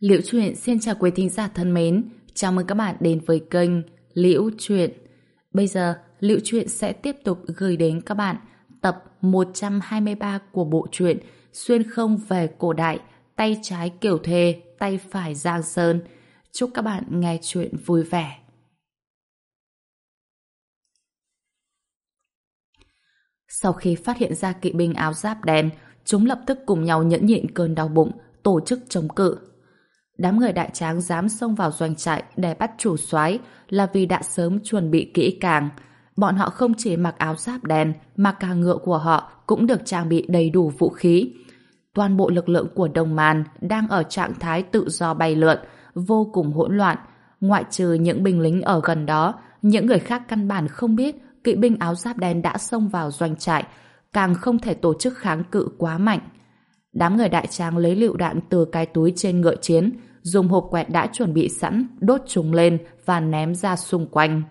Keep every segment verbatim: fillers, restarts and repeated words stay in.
Liễu Chuyện xin chào quý thính giả thân mến, chào mừng các bạn đến với kênh Liễu Chuyện. Bây giờ, Liễu Chuyện sẽ tiếp tục gửi đến các bạn tập một trăm hai mươi ba của bộ truyện Xuyên không về cổ đại, tay trái Kiều Thê, tay phải Giang Sơn. Chúc các bạn nghe chuyện vui vẻ. Sau khi phát hiện ra kỵ binh áo giáp đen, chúng lập tức cùng nhau nhẫn nhịn cơn đau bụng, tổ chức chống cự. Đám người Đại Tráng dám xông vào doanh trại để bắt chủ soái là vì đã sớm chuẩn bị kỹ càng. Bọn họ không chỉ mặc áo giáp đen mà cả ngựa của họ cũng được trang bị đầy đủ vũ khí. Toàn bộ lực lượng của Đông Man đang ở trạng thái tự do bay lượn, vô cùng hỗn loạn. Ngoại trừ những binh lính ở gần đó, những người khác căn bản không biết kỵ binh áo giáp đen đã xông vào doanh trại, càng không thể tổ chức kháng cự quá mạnh. Đám người Đại Tráng lấy lựu đạn từ cái túi trên ngựa chiến, dùng hộp quẹt đã chuẩn bị sẵn, đốt chúng lên và ném ra xung quanh.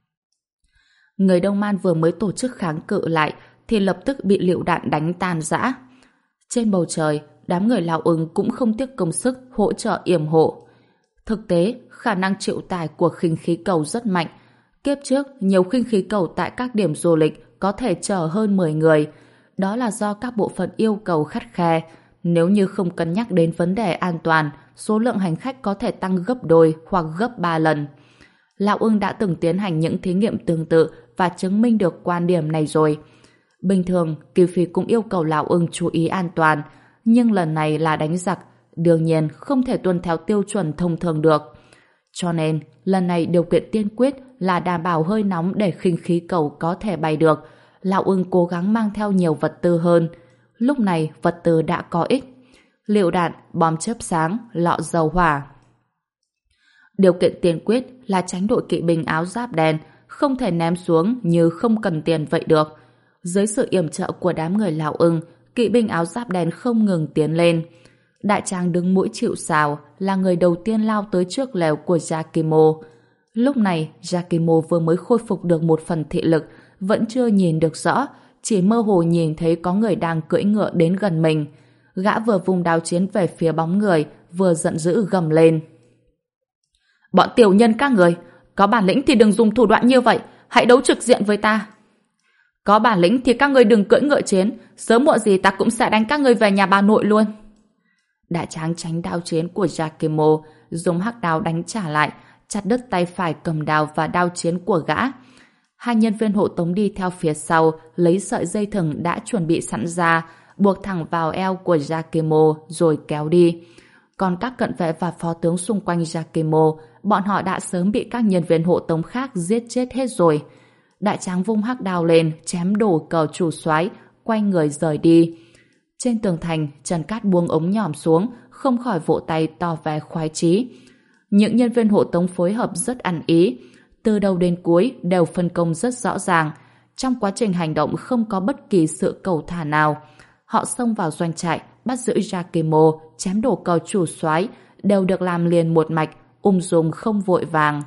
Người Đông Man vừa mới tổ chức kháng cự lại thì lập tức bị lựu đạn đánh tan rã. Trên bầu trời, đám người Lào Ưng cũng không tiếc công sức hỗ trợ yểm hộ. Thực tế, khả năng chịu tải của khinh khí cầu rất mạnh. Kiếp trước, nhiều khinh khí cầu tại các điểm du lịch có thể chở hơn mười người. Đó là do các bộ phận yêu cầu khắt khe. Nếu như không cân nhắc đến vấn đề an toàn, số lượng hành khách có thể tăng gấp đôi hoặc gấp ba lần. Lão Ưng đã từng tiến hành những thí nghiệm tương tự và chứng minh được quan điểm này rồi. Bình thường, Kiều Phi cũng yêu cầu Lão Ưng chú ý an toàn, nhưng lần này là đánh giặc, đương nhiên không thể tuân theo tiêu chuẩn thông thường được. Cho nên, lần này điều kiện tiên quyết là đảm bảo hơi nóng để khinh khí cầu có thể bay được. Lão Ưng cố gắng mang theo nhiều vật tư hơn. Lúc này vật tư đã có ích. Lựu đạn, bom chớp sáng, lọ dầu hỏa. Điều kiện tiên quyết là tránh đội kỵ binh áo giáp đen, không thể ném xuống như không cần tiền vậy được. Dưới sự yểm trợ của đám người Lào Ưng, kỵ binh áo giáp đen không ngừng tiến lên. Đại Tráng đứng mũi chịu sào, là người đầu tiên lao tới trước lều của Yakimo. Lúc này, Yakimo vừa mới khôi phục được một phần thị lực, vẫn chưa nhìn được rõ, chỉ mơ hồ nhìn thấy có người đang cưỡi ngựa đến gần mình. Gã vừa vùng đao chiến về phía bóng người, vừa giận dữ gầm lên. Bọn tiểu nhân các người, có bản lĩnh thì đừng dùng thủ đoạn như vậy, hãy đấu trực diện với ta. Có bản lĩnh thì các người đừng cưỡi ngựa chiến, sớm muộn gì ta cũng sẽ đánh các người về nhà bà nội luôn. Đại Tráng tránh đao chiến của Yakimo, dùng hắc đao đánh trả lại, chặt đứt tay phải cầm đao và đao chiến của gã. Hai nhân viên hộ tống đi theo phía sau, lấy sợi dây thừng đã chuẩn bị sẵn ra, buộc thẳng vào eo của Yakimo rồi kéo đi. Còn các cận vệ và phó tướng xung quanh Yakimo, bọn họ đã sớm bị các nhân viên hộ tống khác giết chết hết rồi. Đại Tráng vung hắc đao lên, chém đổ cờ chủ soái, quay người rời đi. Trên tường thành, Trần Cát buông ống nhòm xuống, không khỏi vỗ tay tỏ vẻ khoái chí. Những nhân viên hộ tống phối hợp rất ăn ý, từ đầu đến cuối đều phân công rất rõ ràng. Trong quá trình hành động không có bất kỳ sự cẩu thả nào. Họ xông vào doanh trại, bắt giữ Yakimo, chém đổ cờ chủ soái, đều được làm liền một mạch, ung dung không vội vàng.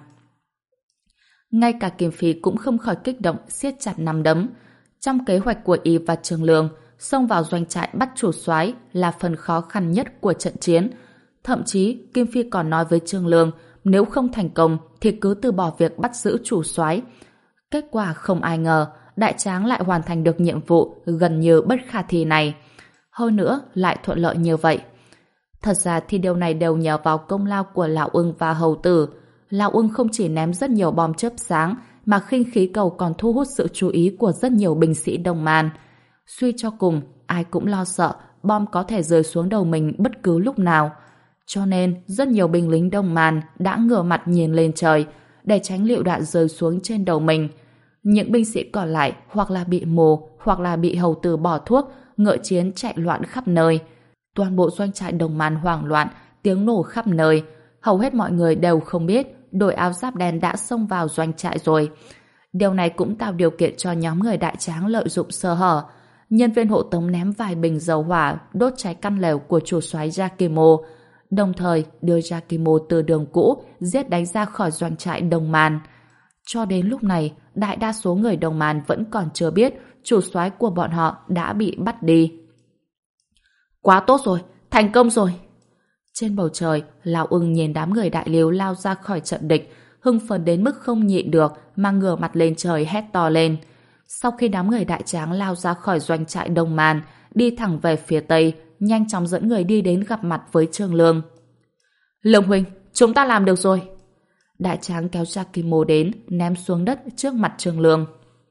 Ngay cả Kiều Phi cũng không khỏi kích động, siết chặt nắm đấm. Trong kế hoạch của y và Trường Lương, xông vào doanh trại bắt chủ soái là phần khó khăn nhất của trận chiến. Thậm chí, Kim Phi còn nói với Trương Lương, nếu không thành công thì cứ từ bỏ việc bắt giữ chủ soái. Kết quả không ai ngờ, Đại Tráng lại hoàn thành được nhiệm vụ gần như bất khả thi này. Hơn nữa, lại thuận lợi như vậy. Thật ra thì điều này đều nhờ vào công lao của Lão Ưng và Hầu Tử. Lão Ưng không chỉ ném rất nhiều bom chớp sáng, mà khinh khí cầu còn thu hút sự chú ý của rất nhiều binh sĩ Đông Man. Suy cho cùng, ai cũng lo sợ bom có thể rơi xuống đầu mình bất cứ lúc nào. Cho nên, rất nhiều binh lính Đông Man đã ngửa mặt nhìn lên trời để tránh lựu đạn rơi xuống trên đầu mình. Những binh sĩ còn lại hoặc là bị mù, hoặc là bị Hầu Tử bỏ thuốc, ngựa chiến chạy loạn khắp nơi. Toàn bộ doanh trại Đông Man hoảng loạn, tiếng nổ khắp nơi. Hầu hết mọi người đều không biết đội áo giáp đen đã xông vào doanh trại rồi. Điều này cũng tạo điều kiện cho nhóm người Đại Tráng lợi dụng sơ hở. Nhân viên hộ tống ném vài bình dầu hỏa đốt cháy căn lều của chủ soái Yakimo, đồng thời đưa Yakimo từ đường cũ giết đánh ra khỏi doanh trại Đông Man. Cho đến lúc này, đại đa số người Đông Man vẫn còn chưa biết chủ soái của bọn họ đã bị bắt đi. Quá tốt rồi, thành công rồi. Trên bầu trời, Lão Ưng nhìn đám người đại liếu lao ra khỏi trận địch, hưng phấn đến mức không nhịn được mà ngửa mặt lên trời hét to lên. Sau khi đám người đại tráng lao ra khỏi doanh trại Đông Man, đi thẳng về phía tây, nhanh chóng dẫn người đi đến gặp mặt với Trương Lương. Lương huynh, chúng ta làm được rồi. Đại tráng kéo Jakimo đến, ném xuống đất trước mặt Trương Lương.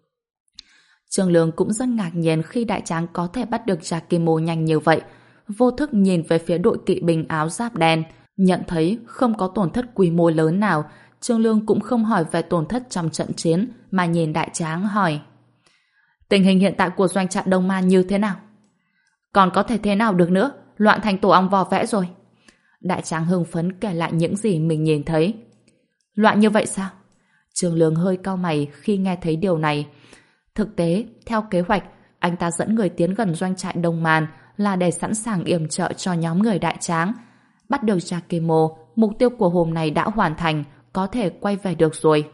Trương Lương cũng rất ngạc nhiên khi đại tráng có thể bắt được Jakimo nhanh như vậy. Vô thức nhìn về phía đội kỵ binh áo giáp đen, nhận thấy không có tổn thất quy mô lớn nào. Trương Lương cũng không hỏi về tổn thất trong trận chiến, mà nhìn đại tráng hỏi: tình hình hiện tại của doanh trại Đông Man như thế nào? Còn có thể thế nào được nữa, loạn thành tổ ong vò vẽ rồi. Đại tráng hưng phấn kể lại những gì mình nhìn thấy. Loạn như vậy sao? Trương Lương hơi cau mày khi nghe thấy điều này. Thực tế, theo kế hoạch, anh ta dẫn người tiến gần doanh trại Đông Man là để sẵn sàng yểm trợ cho nhóm người đại tráng. Bắt được Jakimo, mục tiêu của hôm nay đã hoàn thành, có thể quay về được rồi.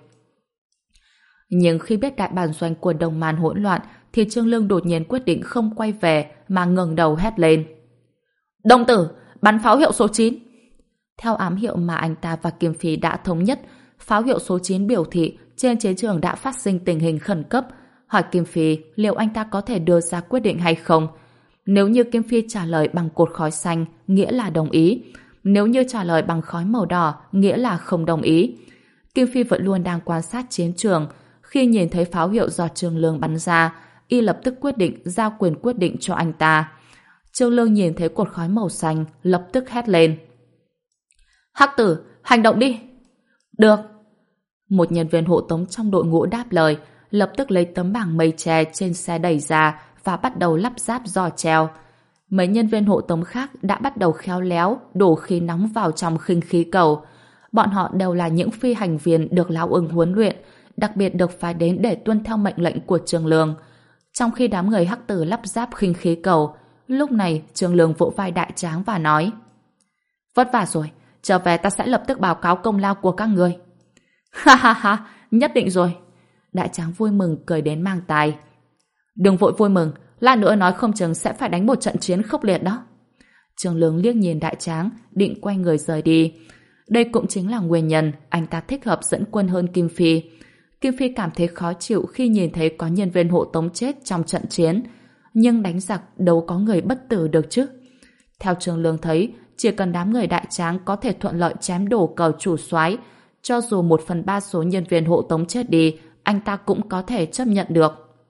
Nhưng khi biết đại bản doanh của Đông Man hỗn loạn, thì Trương Lương đột nhiên quyết định không quay về mà ngẩng đầu hét lên: Đông tử, bắn pháo hiệu số chín. Theo ám hiệu mà anh ta và Kim Phi đã thống nhất, pháo hiệu số chín biểu thị trên chiến trường đã phát sinh tình hình khẩn cấp. Hỏi Kim Phi liệu anh ta có thể đưa ra quyết định hay không. Nếu như Kim Phi trả lời bằng cột khói xanh, nghĩa là đồng ý. Nếu như trả lời bằng khói màu đỏ, nghĩa là không đồng ý. Kim Phi vẫn luôn đang quan sát chiến trường. Khi nhìn thấy pháo hiệu do Trương Lương bắn ra, y lập tức quyết định giao quyền quyết định cho anh ta. Trương Lương nhìn thấy cột khói màu xanh, lập tức hét lên: Hắc tử, hành động đi! Được! Một nhân viên hộ tống trong đội ngũ đáp lời, lập tức lấy tấm bảng mây tre trên xe đẩy ra và bắt đầu lắp ráp giò treo. Mấy nhân viên hộ tống khác đã bắt đầu khéo léo đổ khí nóng vào trong khinh khí cầu. Bọn họ đều là những phi hành viên được Lão Ưng huấn luyện, đặc biệt được phái đến để tuân theo mệnh lệnh của Trương Lương. Trong khi đám người Hắc tử lắp ráp khinh khí cầu, lúc này Trương Lương vỗ vai đại tráng và nói: Vất vả rồi, trở về ta sẽ lập tức báo cáo công lao của các người. Ha ha ha, nhất định rồi. Đại tráng vui mừng cười đến mang tai. Đừng vội vui mừng, lát nữa nói không chừng sẽ phải đánh một trận chiến khốc liệt đó. Trương Lương liếc nhìn đại tráng, định quay người rời đi. Đây cũng chính là nguyên nhân anh ta thích hợp dẫn quân hơn Kim Phi. Kim Phi cảm thấy khó chịu khi nhìn thấy có nhân viên hộ tống chết trong trận chiến. Nhưng đánh giặc đâu có người bất tử được chứ. Theo Trương Lương thấy, chỉ cần đám người đại tráng có thể thuận lợi chém đổ cờ chủ soái, cho dù một phần ba số nhân viên hộ tống chết đi, anh ta cũng có thể chấp nhận được.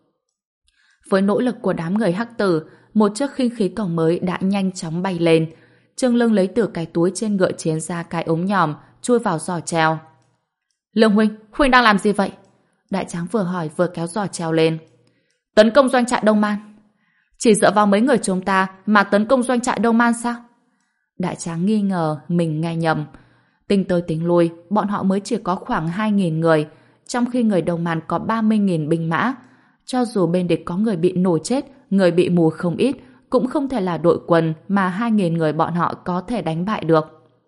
Với nỗ lực của đám người Hắc tử, một chiếc khinh khí cầu mới đã nhanh chóng bay lên. Trương Lương lấy từ cái túi trên ngựa chiến ra cái ống nhòm, chui vào giò treo. Lương huynh, huynh đang làm gì vậy? Đại tráng vừa hỏi vừa kéo giò treo lên. Tấn công doanh trại Đông Man. Chỉ dựa vào mấy người chúng ta mà tấn công doanh trại Đông Man sao? Đại tráng nghi ngờ mình nghe nhầm. Tính tới tính lui, bọn họ mới chỉ có khoảng hai nghìn người, trong khi người Đông Man có ba mươi nghìn binh mã. Cho dù bên địch có người bị nổ chết, người bị mù không ít, cũng không thể là đội quân mà hai nghìn người bọn họ có thể đánh bại được.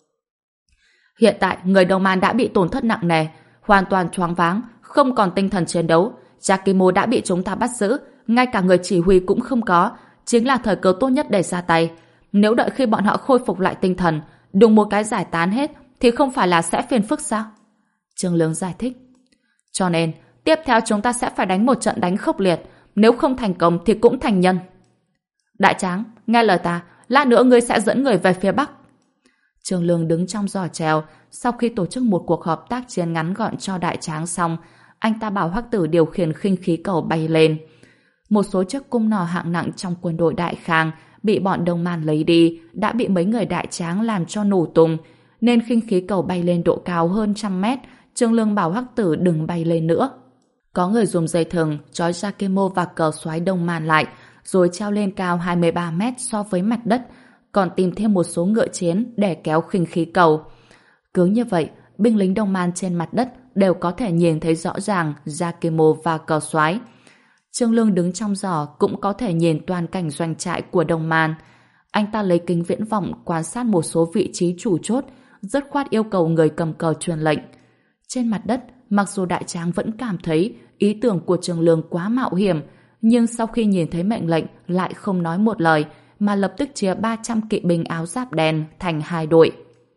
Hiện tại, người Đông Man đã bị tổn thất nặng nề, hoàn toàn choáng váng, không còn tinh thần chiến đấu. Jakimo đã bị chúng ta bắt giữ, ngay cả người chỉ huy cũng không có, chính là thời cơ tốt nhất để ra tay. Nếu đợi khi bọn họ khôi phục lại tinh thần, đùng một cái giải tán hết, thì không phải là sẽ phiền phức sao? Trương Lương giải thích. Cho nên, tiếp theo chúng ta sẽ phải đánh một trận đánh khốc liệt, nếu không thành công thì cũng thành nhân. Đại tráng, nghe lời ta, lát nữa ngươi sẽ dẫn người về phía Bắc. Trương Lương đứng trong giò treo, sau khi tổ chức một cuộc họp tác chiến ngắn gọn cho đại tráng xong, anh ta bảo Hắc tử điều khiển khinh khí cầu bay lên. Một số chiếc cung nỏ hạng nặng trong quân đội Đại Khang bị bọn Đông Man lấy đi, đã bị mấy người đại tráng làm cho nổ tung, nên khinh khí cầu bay lên độ cao hơn trăm mét. Trương Lương bảo Hắc tử đừng bay lên nữa. Có người dùng dây thừng trói Jakimo và cờ soái Đông Man lại, rồi treo lên cao hai mươi ba mét so với mặt đất, còn tìm thêm một số ngựa chiến để kéo khinh khí cầu. Cứ như vậy, binh lính Đông Man trên mặt đất đều có thể nhìn thấy rõ ràng Jakimo và cờ soái. Trương Lương đứng trong giò cũng có thể nhìn toàn cảnh doanh trại của Đông Man. Anh ta lấy kính viễn vọng quan sát một số vị trí chủ chốt, dứt khoát yêu cầu người cầm cờ truyền lệnh. Trên mặt đất, mặc dù đại tráng vẫn cảm thấy ý tưởng của Trương Lương quá mạo hiểm, nhưng sau khi nhìn thấy mệnh lệnh lại không nói một lời, mà lập tức chia ba trăm kỵ binh áo giáp đen thành hai đội.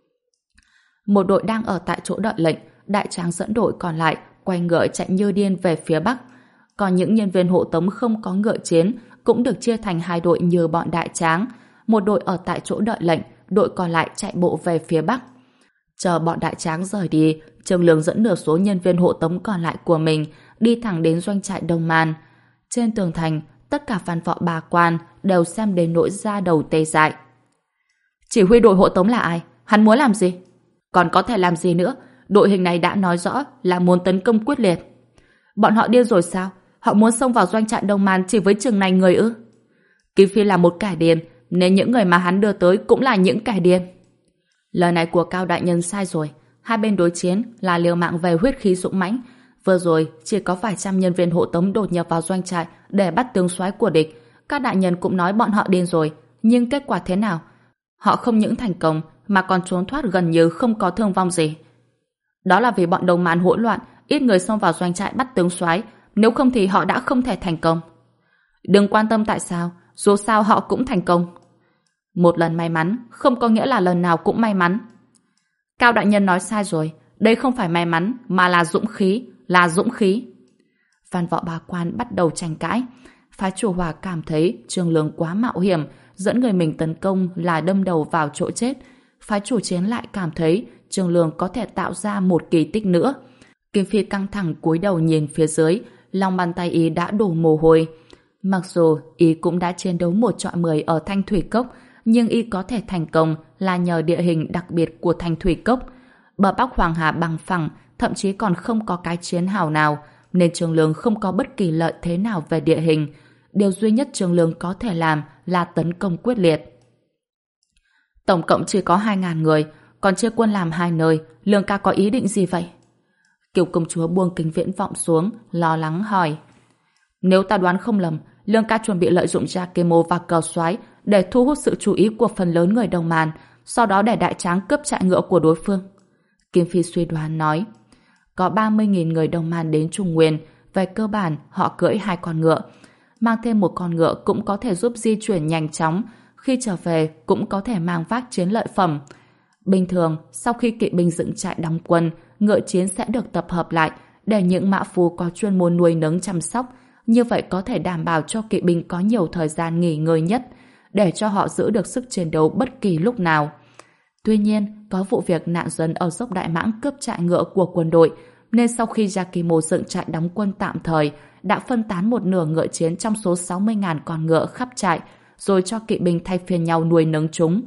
Một đội đang ở tại chỗ đợi lệnh, đại tráng dẫn đội còn lại quay ngựa chạy như điên về phía bắc. Còn những nhân viên hộ tống không có ngựa chiến cũng được chia thành hai đội như bọn đại tráng. Một đội ở tại chỗ đợi lệnh, đội còn lại chạy bộ về phía bắc. Chờ bọn đại tráng rời đi, Trương Lương dẫn nửa số nhân viên hộ tống còn lại của mình đi thẳng đến doanh trại Đông Man. Trên tường thành, tất cả văn võ bà quan đều xem đến nỗi da đầu tê dại. Chỉ huy đội hộ tống là ai? Hắn muốn làm gì? Còn có thể làm gì nữa? Đội hình này đã nói rõ là muốn tấn công quyết liệt. Bọn họ điên rồi sao? Họ muốn xông vào doanh trại Đông Man chỉ với chừng này người ư? Kim Phi là một kẻ điên, nên những người mà hắn đưa tới cũng là những kẻ điên. Lời này của Cao đại nhân sai rồi. Hai bên đối chiến là liều mạng về huyết khí dũng mãnh. Vừa rồi chỉ có vài trăm nhân viên hộ tống đột nhập vào doanh trại để bắt tướng soái của địch. Các đại nhân cũng nói bọn họ điên rồi, nhưng kết quả thế nào? Họ không những thành công mà còn trốn thoát gần như không có thương vong gì. Đó là vì bọn Đông Man hỗn loạn, ít người xông vào doanh trại bắt tướng soái, nếu không thì họ đã không thể thành công. Đừng quan tâm tại sao, dù sao họ cũng thành công. Một lần may mắn không có nghĩa là lần nào cũng may mắn. Cao đại nhân nói sai rồi, đây không phải may mắn mà là dũng khí, là dũng khí. Văn võ bá quan bắt đầu tranh cãi. Phái chủ Hòa cảm thấy Trương Lương quá mạo hiểm, dẫn người mình tấn công là đâm đầu vào chỗ chết. Phái chủ chiến lại cảm thấy Trương Lương có thể tạo ra một kỳ tích nữa. Kim Phi căng thẳng cúi đầu nhìn phía dưới, lòng bàn tay y đã đổ mồ hôi. Mặc dù y cũng đã chiến đấu một trọi mười ở Thanh Thủy Cốc, nhưng y có thể thành công là nhờ địa hình đặc biệt của Thanh Thủy Cốc. Bờ Bắc Hoàng Hà bằng phẳng, thậm chí còn không có cái chiến hào nào, nên Trương Lương không có bất kỳ lợi thế nào về địa hình. Điều duy nhất Trương Lương có thể làm là tấn công quyết liệt. Tổng cộng chỉ có hai ngàn người, còn chia quân làm hai nơi, Lương ca có ý định gì vậy? Kiều công chúa buông kính viễn vọng xuống, lo lắng hỏi. Nếu ta đoán không lầm, Lương ca chuẩn bị lợi dụng Jakemo và cờ soái để thu hút sự chú ý của phần lớn người Đông Man, sau đó để đại tráng cướp trại ngựa của đối phương. Kim Phi suy đoán nói. Có ba mươi nghìn người Đông Man đến Trung Nguyên, về cơ bản họ cưỡi hai con ngựa. Mang thêm một con ngựa cũng có thể giúp di chuyển nhanh chóng, khi trở về cũng có thể mang vác chiến lợi phẩm. Bình thường, sau khi kỵ binh dựng trại đóng quân, ngựa chiến sẽ được tập hợp lại để những mã phu có chuyên môn nuôi nấng chăm sóc, như vậy có thể đảm bảo cho kỵ binh có nhiều thời gian nghỉ ngơi nhất, để cho họ giữ được sức chiến đấu bất kỳ lúc nào. Tuy nhiên, có vụ việc nạn dân ở dốc Đại Mãng cướp trại ngựa của quân đội, nên sau khi Jakemo dựng trại đóng quân tạm thời, đã phân tán một nửa ngựa chiến trong số sáu mươi nghìn con ngựa khắp trại, rồi cho kỵ binh thay phiên nhau nuôi nấng chúng.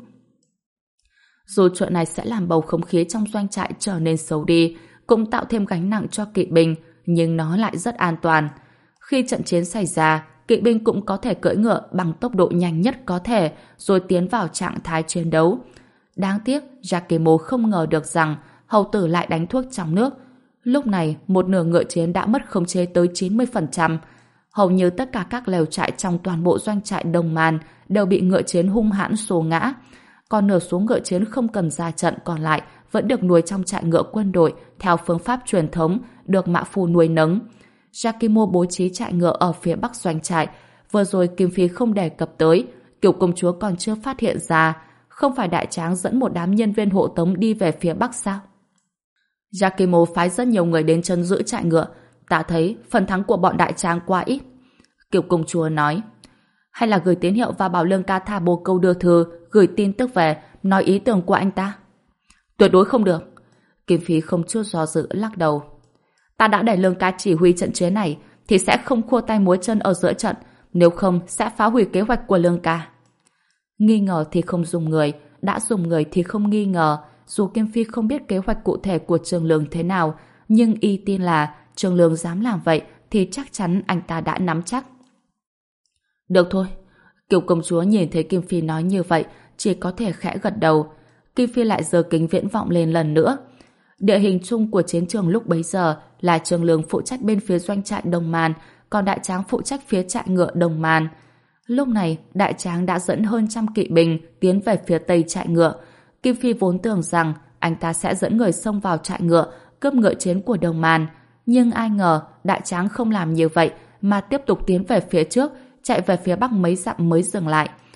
Dù chuyện này sẽ làm bầu không khí trong doanh trại trở nên xấu đi, cũng tạo thêm gánh nặng cho kỵ binh, nhưng nó lại rất an toàn. Khi trận chiến xảy ra, kỵ binh cũng có thể cưỡi ngựa bằng tốc độ nhanh nhất có thể, rồi tiến vào trạng thái chiến đấu. Đáng tiếc, Jakemo không ngờ được rằng hầu tử lại đánh thuốc trong nước. Lúc này, một nửa ngựa chiến đã mất khống chế tới chín mươi phần trăm. Hầu như tất cả các lều trại trong toàn bộ doanh trại Đông Man đều bị ngựa chiến hung hãn xô ngã. Còn nửa số ngựa chiến không cần ra trận còn lại vẫn được nuôi trong trại ngựa quân đội theo phương pháp truyền thống được mã phu nuôi nấng. Jakemo bố trí trại ngựa ở phía bắc doanh trại. Vừa rồi Kim Phi không đề cập tới, Kiều công chúa còn chưa phát hiện ra. Không phải đại tráng dẫn một đám nhân viên hộ tống đi về phía bắc sao? Jakemo phái rất nhiều người đến chân giữ trại ngựa. Ta thấy phần thắng của bọn đại tráng quá ít. Kiều công chúa nói. Hay là gửi tín hiệu và bảo Lương ca thả bồ câu đưa thư, gửi tin tức về, nói ý tưởng của anh ta? Tuyệt đối không được. Kim Phi không chút do dự lắc đầu. Ta đã để Lương ca chỉ huy trận chiến này, thì sẽ không khua tay múa chân ở giữa trận, nếu không sẽ phá hủy kế hoạch của Lương ca. Nghi ngờ thì không dùng người, đã dùng người thì không nghi ngờ. Dù Kim Phi không biết kế hoạch cụ thể của Trương Lương thế nào, nhưng y tin là Trương Lương dám làm vậy thì chắc chắn anh ta đã nắm chắc. Được thôi. Kiều công chúa nhìn thấy Kim Phi nói như vậy, chỉ có thể khẽ gật đầu. Kim Phi lại giơ kính viễn vọng lên lần nữa. Địa hình chung của chiến trường lúc bấy giờ là Trương Lương phụ trách bên phía doanh trại Đông Man, còn đại tráng phụ trách phía trại ngựa Đông Man. Lúc này, đại tráng đã dẫn hơn trăm kỵ binh tiến về phía tây trại ngựa. Kim Phi vốn tưởng rằng anh ta sẽ dẫn người xông vào trại ngựa, cướp ngựa chiến của Đông Man. Nhưng ai ngờ, đại tráng không làm như vậy, mà tiếp tục tiến về phía trước, chạy về phía bắc mấy dặm mới dừng lại.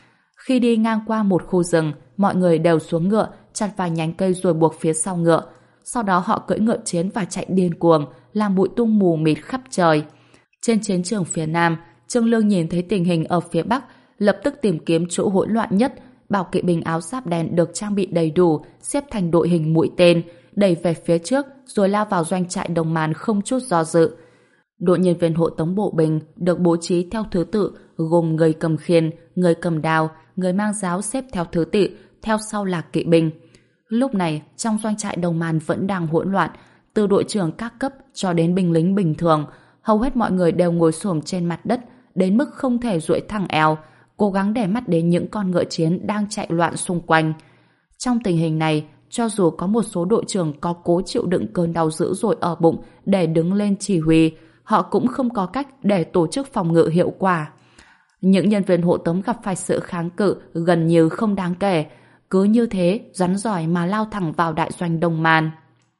Khi đi ngang qua một khu rừng, mọi người đều xuống ngựa, chặt vài nhánh cây rồi buộc phía sau ngựa. Sau đó họ cưỡi ngựa chiến và chạy điên cuồng, làm bụi tung mù mịt khắp trời. Trên chiến trường phía Nam, Trương Lương nhìn thấy tình hình ở phía Bắc, lập tức tìm kiếm chỗ hỗn loạn nhất, bảo kỵ binh áo giáp đen được trang bị đầy đủ, xếp thành đội hình mũi tên, đẩy về phía trước rồi lao vào doanh trại Đồng Màn không chút do dự. Đội nhân viên hộ tống bộ binh được bố trí theo thứ tự, gồm người cầm khiên, người cầm đao, người mang giáo xếp theo thứ tự, theo sau là kỵ binh. Lúc này, trong doanh trại Đồng Màn vẫn đang hỗn loạn, từ đội trưởng các cấp cho đến binh lính bình thường, hầu hết mọi người đều ngồi xổm trên mặt đất, đến mức không thể duỗi thẳng eo, cố gắng để mắt đến những con ngựa chiến đang chạy loạn xung quanh. Trong tình hình này, cho dù có một số đội trưởng có cố chịu đựng cơn đau dữ dội ở bụng để đứng lên chỉ huy, họ cũng không có cách để tổ chức phòng ngự hiệu quả. Những nhân viên hộ tống gặp phải sự kháng cự gần như không đáng kể, cứ như thế rắn giỏi mà lao thẳng vào đại doanh Đồng Màn.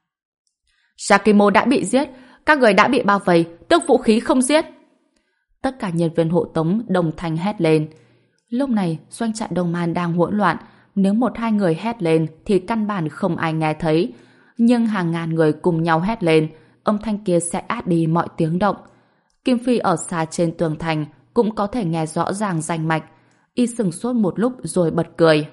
Sakimo đã bị giết, các người đã bị bao vây, tước vũ khí không giết. Tất cả nhân viên hộ tống đồng thanh hét lên. Lúc này doanh trại Đồng Màn đang hỗn loạn, nếu một hai người hét lên thì căn bản không ai nghe thấy, nhưng hàng ngàn người cùng nhau hét lên, âm thanh kia sẽ át đi mọi tiếng động. Kim Phi ở xa trên tường thành cũng có thể nghe rõ ràng rành mạch. Y sừng sốt một lúc rồi bật cười.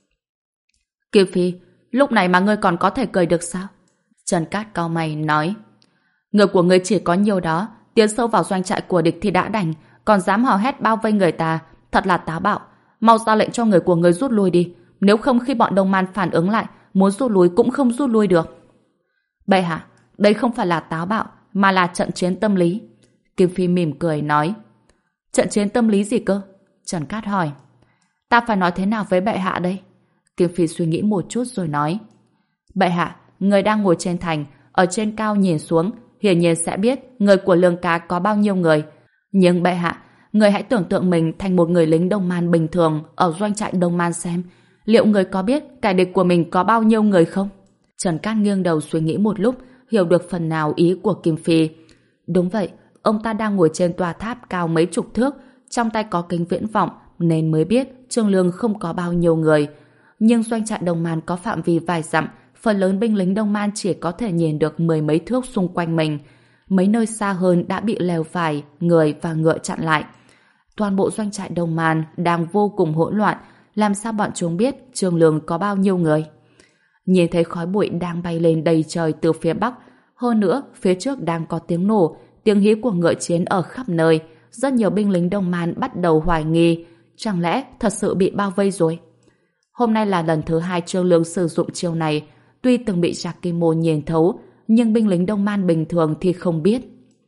Kim Phi, lúc này mà ngươi còn có thể cười được sao? Trần Cát cau mày nói. Người của ngươi chỉ có nhiều đó, tiến sâu vào doanh trại của địch thì đã đành, còn dám hò hét bao vây người ta, thật là táo bạo. Mau ra lệnh cho người của ngươi rút lui đi, nếu không khi bọn Đồng Màn phản ứng lại, muốn rút lui cũng không rút lui được. Bệ hạ, đây không phải là táo bạo, mà là trận chiến tâm lý. Kim Phi mỉm cười nói. Trận chiến tâm lý gì cơ? Trần Cát hỏi. Ta phải nói thế nào với bệ hạ đây? Kim Phi suy nghĩ một chút rồi nói. Bệ hạ, người đang ngồi trên thành, ở trên cao nhìn xuống, hiển nhiên sẽ biết người của Lương Cá có bao nhiêu người. Nhưng bệ hạ, người hãy tưởng tượng mình thành một người lính Đồng Màn bình thường ở doanh trại Đồng Màn xem, liệu người có biết kẻ địch của mình có bao nhiêu người không? Trần Cát nghiêng đầu suy nghĩ một lúc, hiểu được phần nào ý của Kim Phi. Đúng vậy, ông ta đang ngồi trên tòa tháp cao mấy chục thước, trong tay có kính viễn vọng, nên mới biết Trương Lương không có bao nhiêu người. Nhưng doanh trại Đồng Màn có phạm vi vài dặm, phần lớn binh lính Đồng Màn chỉ có thể nhìn được mười mấy thước xung quanh mình. Mấy nơi xa hơn đã bị lều vải, người và ngựa chặn lại. Toàn bộ doanh trại Đồng Màn đang vô cùng hỗn loạn, làm sao bọn chúng biết Trương Lương có bao nhiêu người? Nhìn thấy khói bụi đang bay lên đầy trời từ phía bắc, hơn nữa phía trước đang có tiếng nổ, tiếng hí của ngựa chiến ở khắp nơi. Rất nhiều binh lính Đồng Màn bắt đầu hoài nghi, chẳng lẽ thật sự bị bao vây rồi? Hôm nay là lần thứ hai Trương Lương sử dụng chiêu này, tuy từng bị Jakimo nhìn thấu, nhưng binh lính Đồng Màn bình thường thì không biết.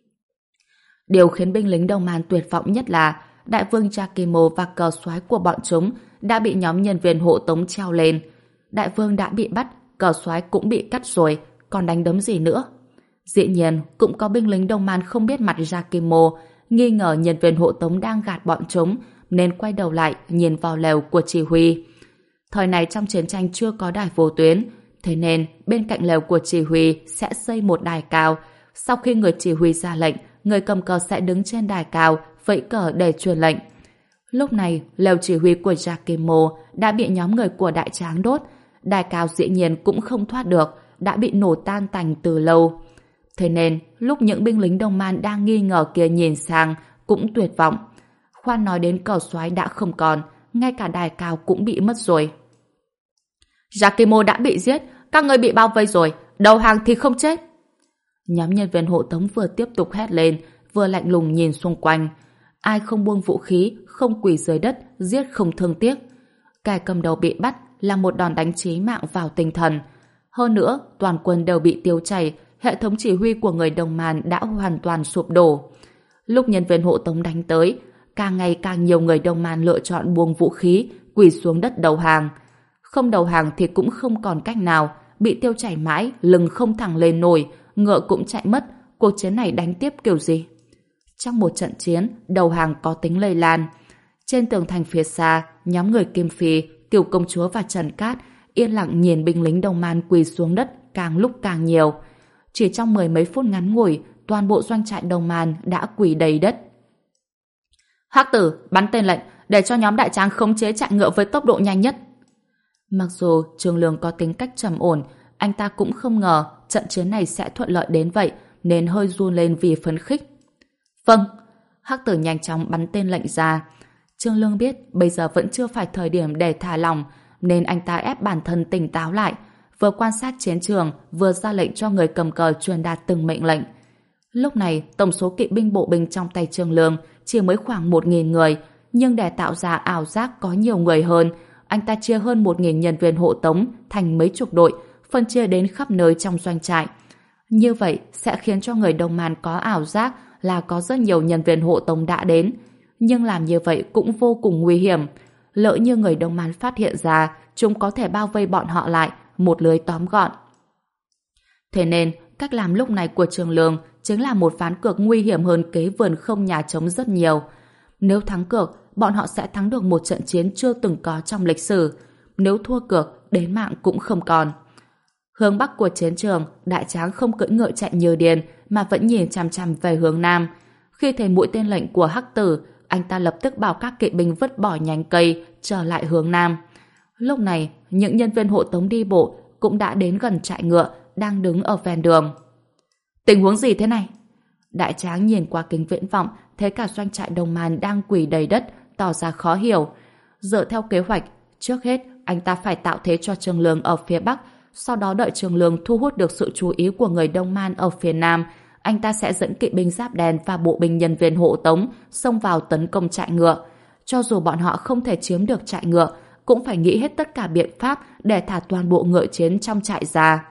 Điều khiến binh lính Đồng Màn tuyệt vọng nhất là đại vương Jakimo và cờ soái của bọn chúng đã bị nhóm nhân viên hộ tống treo lên. Đại vương đã bị bắt, cờ soái cũng bị cắt rồi, còn đánh đấm gì nữa? Dĩ nhiên, cũng có binh lính Đồng Màn không biết mặt Jakimo, nghi ngờ nhân viên hộ tống đang gạt bọn chúng, nên quay đầu lại nhìn vào lều của chỉ huy. Thời này trong chiến tranh chưa có đài vô tuyến, thế nên bên cạnh lều của chỉ huy sẽ xây một đài cao. Sau khi người chỉ huy ra lệnh, người cầm cờ sẽ đứng trên đài cao, vẫy cờ để truyền lệnh. Lúc này, lều chỉ huy của Jakimo đã bị nhóm người của Đại Tráng đốt. Đài cao dĩ nhiên cũng không thoát được, đã bị nổ tan tành từ lâu. Thế nên, lúc những binh lính Đồng Màn đang nghi ngờ kia nhìn sang, cũng tuyệt vọng. Khoan nói đến cờ soái đã không còn, ngay cả đài cao cũng bị mất rồi. Jakimo đã bị giết, các người bị bao vây rồi, đầu hàng thì không chết. Nhóm nhân viên hộ tống vừa tiếp tục hét lên, vừa lạnh lùng nhìn xung quanh. Ai không buông vũ khí, không quỳ dưới đất, giết không thương tiếc. Kẻ cầm đầu bị bắt là một đòn đánh chí mạng vào tinh thần. Hơn nữa, toàn quân đều bị tiêu chảy, hệ thống chỉ huy của người Đồng Màn đã hoàn toàn sụp đổ. Lúc nhân viên hộ tống đánh tới, càng ngày càng nhiều người Đồng Màn lựa chọn buông vũ khí, quỳ xuống đất đầu hàng. Không đầu hàng thì cũng không còn cách nào, bị tiêu chảy mãi, lưng không thẳng lên nổi, ngựa cũng chạy mất, cuộc chiến này đánh tiếp kiểu gì? Trong một trận chiến, đầu hàng có tính lây lan. Trên tường thành phía xa, nhóm người Kim Phi, Kiều Công Chúa và Trần Cát yên lặng nhìn binh lính Đồng Màn quỳ xuống đất càng lúc càng nhiều. Chỉ trong mười mấy phút ngắn ngủi, toàn bộ doanh trại Đồng Màn đã quỳ đầy đất. Hắc tử, bắn tên lệnh, để cho nhóm đại tráng khống chế chạy ngựa với tốc độ nhanh nhất. Mặc dù Trương Lương có tính cách trầm ổn, anh ta cũng không ngờ trận chiến này sẽ thuận lợi đến vậy, nên hơi run lên vì phấn khích. Vâng. Hắc Tử nhanh chóng bắn tên lệnh ra. Trương Lương biết bây giờ vẫn chưa phải thời điểm để thả lỏng, nên anh ta ép bản thân tỉnh táo lại, vừa quan sát chiến trường, vừa ra lệnh cho người cầm cờ truyền đạt từng mệnh lệnh. Lúc này, tổng số kỵ binh bộ binh trong tay Trương Lương chỉ mới khoảng một nghìn người, nhưng để tạo ra ảo giác có nhiều người hơn, anh ta chia hơn một nghìn nhân viên hộ tống thành mấy chục đội, phân chia đến khắp nơi trong doanh trại. Như vậy sẽ khiến cho người Đông Man có ảo giác là có rất nhiều nhân viên hộ tống đã đến. Nhưng làm như vậy cũng vô cùng nguy hiểm. Lỡ như người Đông Man phát hiện ra, chúng có thể bao vây bọn họ lại, một lưới tóm gọn. Thế nên, cách làm lúc này của Trương Lương chính là một ván cược nguy hiểm hơn kế vườn không nhà trống rất nhiều. Nếu thắng cược, bọn họ sẽ thắng được một trận chiến chưa từng có trong lịch sử. Nếu thua cược, đến mạng cũng không còn. Hướng bắc của chiến trường, đại tráng không cưỡi ngựa chạy như điên mà vẫn nhìn chằm chằm về hướng nam. Khi thấy mũi tên lệnh của Hắc Tử, anh ta lập tức bảo các kỵ binh vứt bỏ nhánh cây, trở lại hướng nam. Lúc này, những nhân viên hộ tống đi bộ cũng đã đến gần trại ngựa, đang đứng ở ven đường. Tình huống gì thế này? Đại tráng nhìn qua kính viễn vọng, thấy cả doanh trại Đông Man đang quỳ đầy đất, tỏ ra khó hiểu. Dựa theo kế hoạch, trước hết anh ta phải tạo thế cho Trương Lương ở phía bắc, sau đó đợi Trương Lương thu hút được sự chú ý của người Đông Man ở phía nam, anh ta sẽ dẫn kỵ binh giáp đen và bộ binh nhân viên hộ tống xông vào tấn công trại ngựa. Cho dù bọn họ không thể chiếm được trại ngựa, cũng phải nghĩ hết tất cả biện pháp để thả toàn bộ ngựa chiến trong trại ra.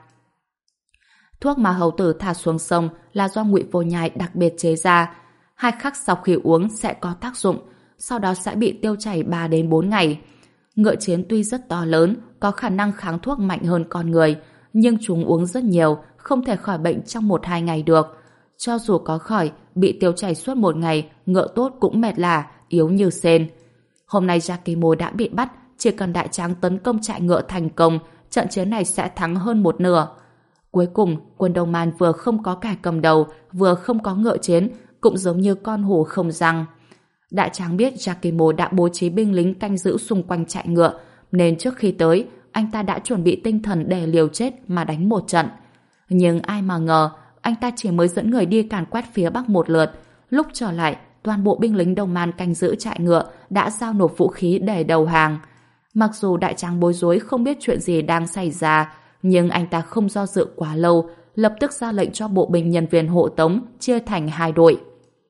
Thuốc mà hầu tử thả xuống sông là do Ngụy Vô Nhai đặc biệt chế ra. Hai khắc sau khi uống sẽ có tác dụng, sau đó sẽ bị tiêu chảy ba đến bốn ngày. Ngựa chiến tuy rất to lớn, có khả năng kháng thuốc mạnh hơn con người, nhưng chúng uống rất nhiều, không thể khỏi bệnh trong một hai ngày được. Cho dù có khỏi, bị tiêu chảy suốt một ngày, ngựa tốt cũng mệt lả, yếu như sên. Hôm nay Yakimo đã bị bắt, chỉ cần đại tráng tấn công trại ngựa thành công, trận chiến này sẽ thắng hơn một nửa. Cuối cùng, quân Đông Man vừa không có kẻ cầm đầu, vừa không có ngựa chiến, cũng giống như con hổ không răng. Đại tráng biết Yakimo đã bố trí binh lính canh giữ xung quanh trại ngựa, nên trước khi tới, anh ta đã chuẩn bị tinh thần để liều chết mà đánh một trận. Nhưng ai mà ngờ, anh ta chỉ mới dẫn người đi càn quét phía bắc một lượt. Lúc trở lại, toàn bộ binh lính Đông Man canh giữ trại ngựa đã giao nộp vũ khí để đầu hàng. Mặc dù đại tráng bối rối không biết chuyện gì đang xảy ra, nhưng anh ta không do dự quá lâu, lập tức ra lệnh cho bộ binh nhân viên hộ tống chia thành hai đội.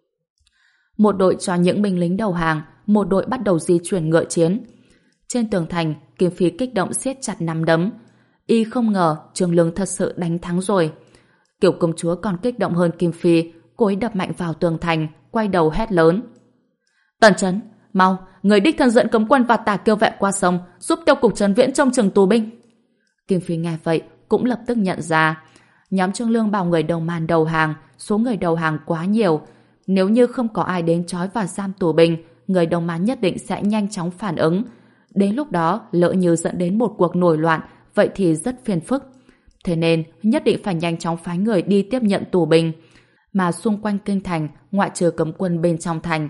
Một đội cho những binh lính đầu hàng, một đội bắt đầu di chuyển ngựa chiến. Trên tường thành, Kim Phi kích động siết chặt nắm đấm. Y không ngờ Trương Lương thật sự đánh thắng rồi. Kiểu công chúa còn kích động hơn Kim Phi, cô ấy đập mạnh vào tường thành, quay đầu hét lớn. Tần Chấn, mau, người đích thân dẫn cấm quân và Tả Kiêu vệ qua sông, giúp Tiêu cục Trấn Viễn trông chừng tù binh. Kim Phi nghe vậy, cũng lập tức nhận ra. Nhóm Trương Lương bảo người Đông Man đầu hàng, số người đầu hàng quá nhiều. Nếu như không có ai đến trói và giam tù binh, người Đông Man nhất định sẽ nhanh chóng phản ứng. Đến lúc đó, lỡ như dẫn đến một cuộc nổi loạn, vậy thì rất phiền phức. Thế nên, nhất định phải nhanh chóng phái người đi tiếp nhận tù binh. Mà xung quanh kinh thành, ngoại trừ cấm quân bên trong thành,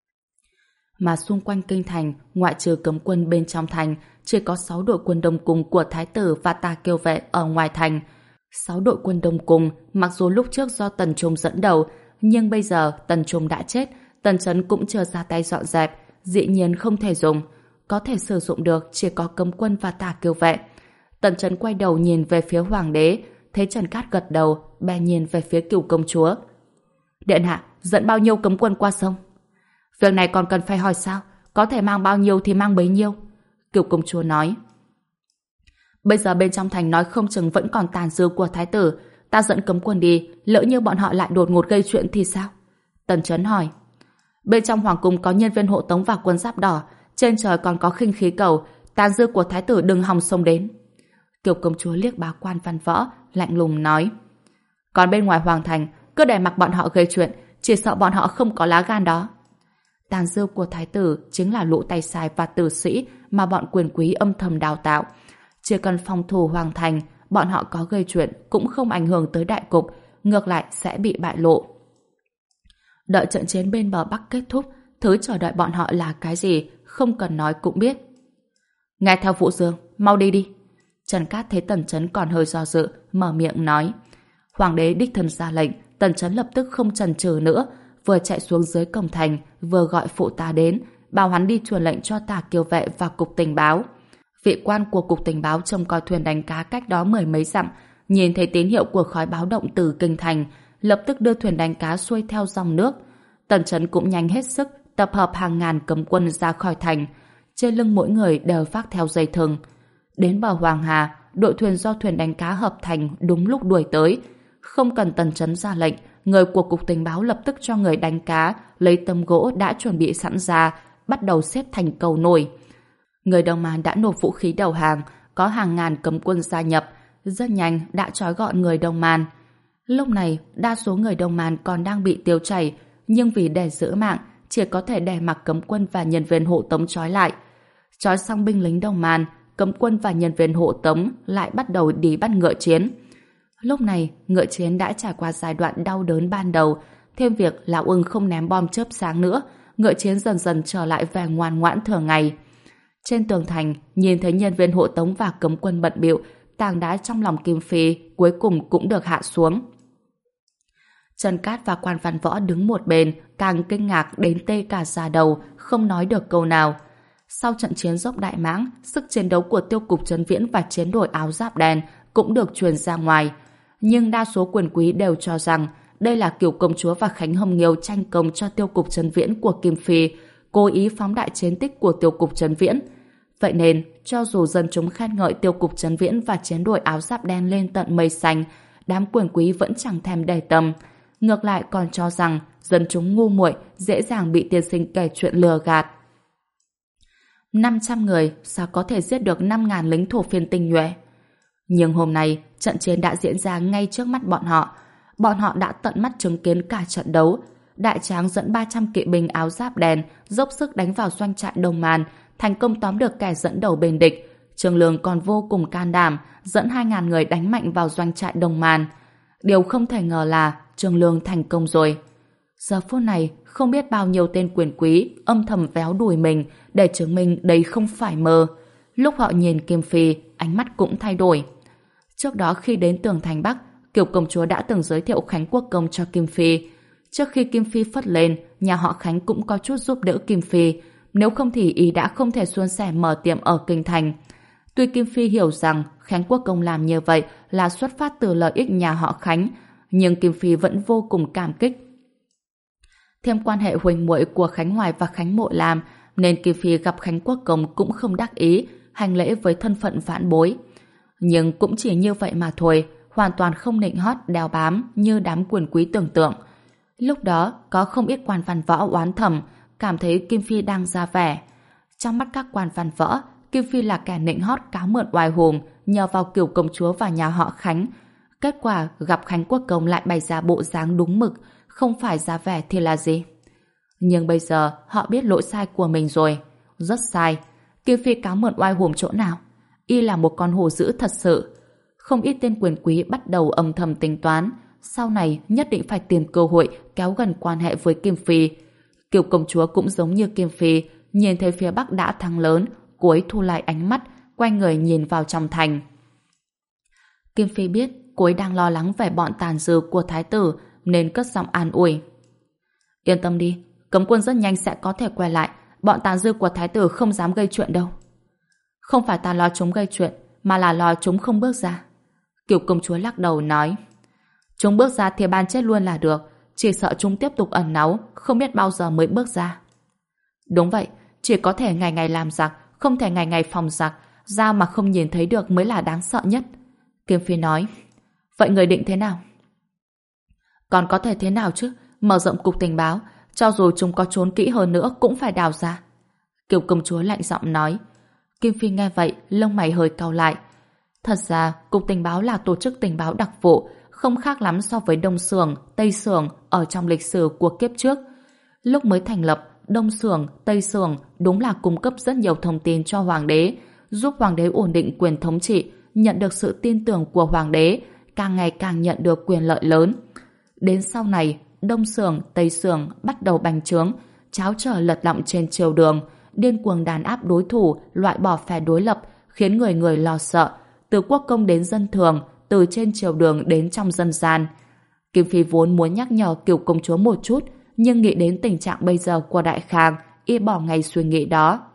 mà xung quanh kinh thành, ngoại trừ cấm quân bên trong thành, chỉ có sáu đội quân Đông Cung của Thái tử và Tà Kiêu vệ ở ngoài thành. Sáu đội quân Đông Cung, mặc dù lúc trước do Tần Trung dẫn đầu, nhưng bây giờ Tần Trung đã chết, Tần Chấn cũng chưa ra tay dọn dẹp, dĩ nhiên không thể dùng. Có thể sử dụng được chỉ có cấm quân và Tà Kiêu vệ. Tần Chấn quay đầu nhìn về phía hoàng đế, thấy Trần Cát gật đầu, bèn nhìn về phía Cửu công chúa. Điện hạ, dẫn bao nhiêu cấm quân qua sông? Việc này còn cần phải hỏi sao? Có thể mang bao nhiêu thì mang bấy nhiêu. Cửu công chúa nói. Bây giờ bên trong thành nói không chừng vẫn còn tàn dư của thái tử. Ta dẫn cấm quân đi, lỡ như bọn họ lại đột ngột gây chuyện thì sao? Tần Chấn hỏi. Bên trong hoàng cung có nhân viên hộ tống và quân giáp đỏ, trên trời còn có khinh khí cầu, tàn dư của thái tử đừng hòng xông đến. Cửu công chúa liếc bá quan văn võ, lạnh lùng nói. Còn bên ngoài hoàng thành, cứ để mặc bọn họ gây chuyện, chỉ sợ bọn họ không có lá gan đó. Tàn dư của thái tử chính là lũ tay sai và tử sĩ mà bọn quyền quý âm thầm đào tạo. Chỉ cần phòng thủ hoàng thành, bọn họ có gây chuyện cũng không ảnh hưởng tới đại cục, ngược lại sẽ bị bại lộ. Đợi trận chiến bên bờ Bắc kết thúc, thứ chờ đợi bọn họ là cái gì, không cần nói cũng biết. Nghe theo Vũ Dương, mau đi đi. Trần Cát thấy Tần Chấn còn hơi do dự, mở miệng nói. Hoàng đế đích thân ra lệnh, Tần Chấn lập tức không chần chừ nữa, vừa chạy xuống dưới cổng thành, vừa gọi phụ tá đến, bảo hắn đi truyền lệnh cho Tả Kiều Vệ và cục tình báo. Vị quan của cục tình báo trông coi thuyền đánh cá cách đó mười mấy dặm, nhìn thấy tín hiệu của khói báo động từ kinh thành, lập tức đưa thuyền đánh cá xuôi theo dòng nước. Tần Chấn cũng nhanh hết sức tập hợp hàng ngàn cấm quân ra khỏi thành, trên lưng mỗi người đều vác theo dây thừng. Đến bờ Hoàng Hà, đội thuyền do thuyền đánh cá hợp thành đúng lúc đuổi tới. Không cần Tần Chấn ra lệnh, người của cục tình báo lập tức cho người đánh cá lấy tấm gỗ đã chuẩn bị sẵn ra, bắt đầu xếp thành cầu nổi. Người Đông Man đã nộp vũ khí đầu hàng, có hàng ngàn cấm quân gia nhập, rất nhanh đã trói gọn người Đông Man. Lúc này, đa số người Đông Man còn đang bị tiêu chảy, nhưng vì để giữ mạng, chỉ có thể để mặc cấm quân và nhân viên hộ tống trói lại. Trói xong binh lính Đông Man, cấm quân và nhân viên hộ tống lại bắt đầu đi bắt ngựa chiến. Lúc này, ngựa chiến đã trải qua giai đoạn đau đớn ban đầu, thêm việc Lão Ưng không ném bom chớp sáng nữa, ngựa chiến dần dần trở lại vẻ ngoan ngoãn thường ngày. Trên tường thành, nhìn thấy nhân viên hộ tống và cấm quân bận bịu, tảng đá trong lòng Kim Phi cuối cùng cũng được hạ xuống. Trần Cát và Quan Văn Võ đứng một bên, càng kinh ngạc đến tê cả da đầu, không nói được câu nào. Sau trận chiến dốc Đại Mãng, sức chiến đấu của Tiêu cục Trấn Viễn và chiến đội áo giáp đen cũng được truyền ra ngoài. Nhưng đa số quyền quý đều cho rằng đây là Kiều công chúa và Khánh Hồng Nghiêu tranh công cho Tiêu cục Trấn Viễn của Kim Phi, cố ý phóng đại chiến tích của Tiêu cục Trấn Viễn. Vậy nên, cho dù dân chúng khen ngợi Tiêu cục Trấn Viễn và chiến đội áo giáp đen lên tận mây xanh, đám quyền quý vẫn chẳng thèm để tâm. Ngược lại còn cho rằng dân chúng ngu muội, dễ dàng bị tiên sinh kể chuyện lừa gạt. năm trăm người sao có thể giết được năm nghìn lính thổ phiên tinh nhuệ? Nhưng hôm nay, trận chiến đã diễn ra ngay trước mắt bọn họ. Bọn họ đã tận mắt chứng kiến cả trận đấu. Đại Tráng dẫn ba trăm kỵ binh áo giáp đen dốc sức đánh vào doanh trại Đông Man, thành công tóm được kẻ dẫn đầu bên địch. Trương Lương còn vô cùng can đảm, dẫn hai nghìn người đánh mạnh vào doanh trại Đông Man. Điều không thể ngờ là Trương Lương thành công rồi. Giờ phút này, không biết bao nhiêu tên quyền quý âm thầm véo đùi mình để chứng minh đây không phải mơ. Lúc họ nhìn Kim Phi, ánh mắt cũng thay đổi. Trước đó khi đến tường thành Bắc, Kiều công chúa đã từng giới thiệu Khánh Quốc công cho Kim Phi. Trước khi Kim Phi phất lên, nhà họ Khánh cũng có chút giúp đỡ Kim Phi. Nếu không thì ý đã không thể suôn sẻ mở tiệm ở kinh thành. Tuy Kim Phi hiểu rằng Khánh Quốc công làm như vậy là xuất phát từ lợi ích nhà họ Khánh, nhưng Kim Phi vẫn vô cùng cảm kích. Thêm quan hệ huynh muội của Khánh Hoài và Khánh Mộ Lam, nên Kim Phi gặp Khánh Quốc công cũng không đắc ý, hành lễ với thân phận vãn bối. Nhưng cũng chỉ như vậy mà thôi, hoàn toàn không nịnh hót đeo bám như đám quyền quý tưởng tượng. Lúc đó có không ít quan văn võ oán thầm, cảm thấy Kim Phi đang ra vẻ. Trong mắt các quan văn võ, Kim Phi là kẻ nịnh hót cáo mượn oai hùng nhờ vào Kiều công chúa và nhà họ Khánh. Kết quả gặp Khánh Quốc công lại bày ra bộ dáng đúng mực, không phải ra vẻ thì là gì. Nhưng bây giờ họ biết lỗi sai của mình rồi. Rất sai. Kim Phi cáo mượn oai hùng chỗ nào? Y là một con hổ dữ thật sự. Không ít tên quyền quý bắt đầu âm thầm tính toán, sau này nhất định phải tìm cơ hội kéo gần quan hệ với Kim Phi. Kiều công chúa cũng giống như Kim Phi, nhìn thấy phía Bắc đã thắng lớn, cô ấy thu lại ánh mắt, quay người nhìn vào trong thành. Kim Phi biết cô ấy đang lo lắng về bọn tàn dư của thái tử, nên cất giọng an ủi. Yên tâm đi, cấm quân rất nhanh sẽ có thể quay lại, bọn tàn dư của thái tử không dám gây chuyện đâu. Không phải ta lo chúng gây chuyện, mà là lo chúng không bước ra. Kiều công chúa lắc đầu nói. Chúng bước ra thì ban chết luôn là được, chỉ sợ chúng tiếp tục ẩn náu, không biết bao giờ mới bước ra. Đúng vậy, chỉ có thể ngày ngày làm giặc, không thể ngày ngày phòng giặc, ra mà không nhìn thấy được mới là đáng sợ nhất. Kim Phi nói. Vậy người định thế nào? Còn có thể thế nào chứ? Mở rộng cục tình báo, cho dù chúng có trốn kỹ hơn nữa cũng phải đào ra. Kiều công chúa lạnh giọng nói. Kim Phi nghe vậy, lông mày hơi cau lại. Thật ra, cục tình báo là tổ chức tình báo đặc vụ, không khác lắm so với Đông Xưởng, Tây Xưởng ở trong lịch sử của kiếp trước. Lúc mới thành lập, Đông Xưởng, Tây Xưởng đúng là cung cấp rất nhiều thông tin cho Hoàng đế, giúp Hoàng đế ổn định quyền thống trị, nhận được sự tin tưởng của Hoàng đế, càng ngày càng nhận được quyền lợi lớn. Đến sau này, Đông Xưởng, Tây Xưởng bắt đầu bành trướng, cháo trở lật lọng trên triều đường, điên cuồng đàn áp đối thủ, loại bỏ phe đối lập, khiến người người lo sợ, từ quốc công đến dân thường, từ trên triều đường đến trong dân gian. Kim Phi vốn muốn nhắc nhở Kiều công chúa một chút, nhưng nghĩ đến tình trạng bây giờ của Đại Khang, y bỏ ngay suy nghĩ đó.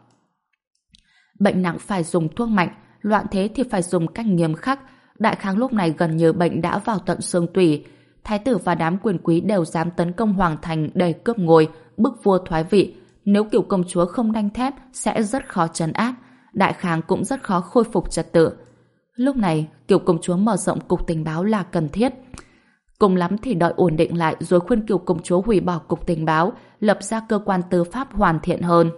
Bệnh nặng phải dùng thuốc mạnh, loạn thế thì phải dùng cách nghiêm khắc. Đại Khang lúc này gần như bệnh đã vào tận xương tủy. Thái tử và đám quyền quý đều dám tấn công hoàng thành để cướp ngôi, bức vua thoái vị. Nếu Kiều công chúa không đanh thép sẽ rất khó trấn áp. Đại Khang cũng rất khó khôi phục trật tự. Lúc này, Kiều công chúa mở rộng cục tình báo là cần thiết. Cùng lắm thì đợi ổn định lại rồi khuyên Kiều công chúa hủy bỏ cục tình báo, lập ra cơ quan tư pháp hoàn thiện hơn.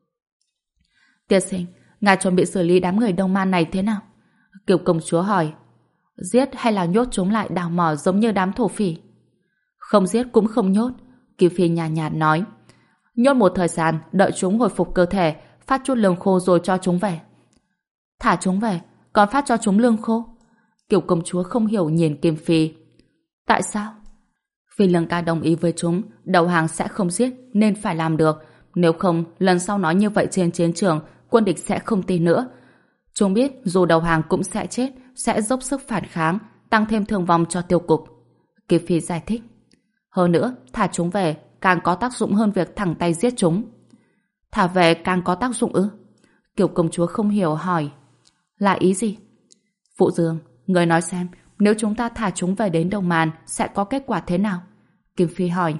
Tiên sinh, ngài chuẩn bị xử lý đám người Đông Man này thế nào? Kiều công chúa hỏi. Giết hay là nhốt chúng lại đào mỏ giống như đám thổ phỉ? Không giết cũng không nhốt. Kiều Phi nhàn nhạt nói. Nhốt một thời gian, đợi chúng hồi phục cơ thể, phát chút lương khô rồi cho chúng về. Thả chúng về, còn phát cho chúng lương khô? Kiều công chúa không hiểu nhìn Kim Phi. Tại sao? Vì Lương ca đồng ý với chúng, đầu hàng sẽ không giết, nên phải làm được. Nếu không, lần sau nói như vậy trên chiến trường, quân địch sẽ không tin nữa. Chúng biết dù đầu hàng cũng sẽ chết, sẽ dốc sức phản kháng, tăng thêm thương vong cho tiêu cục. Kim Phi giải thích. Hơn nữa, thả chúng về càng có tác dụng hơn việc thẳng tay giết chúng. Thả về càng có tác dụng ư? Kiều công chúa không hiểu hỏi. Là ý gì? Phụ Dương, người nói xem, nếu chúng ta thả chúng về đến Đông Man sẽ có kết quả thế nào? Kim Phi hỏi.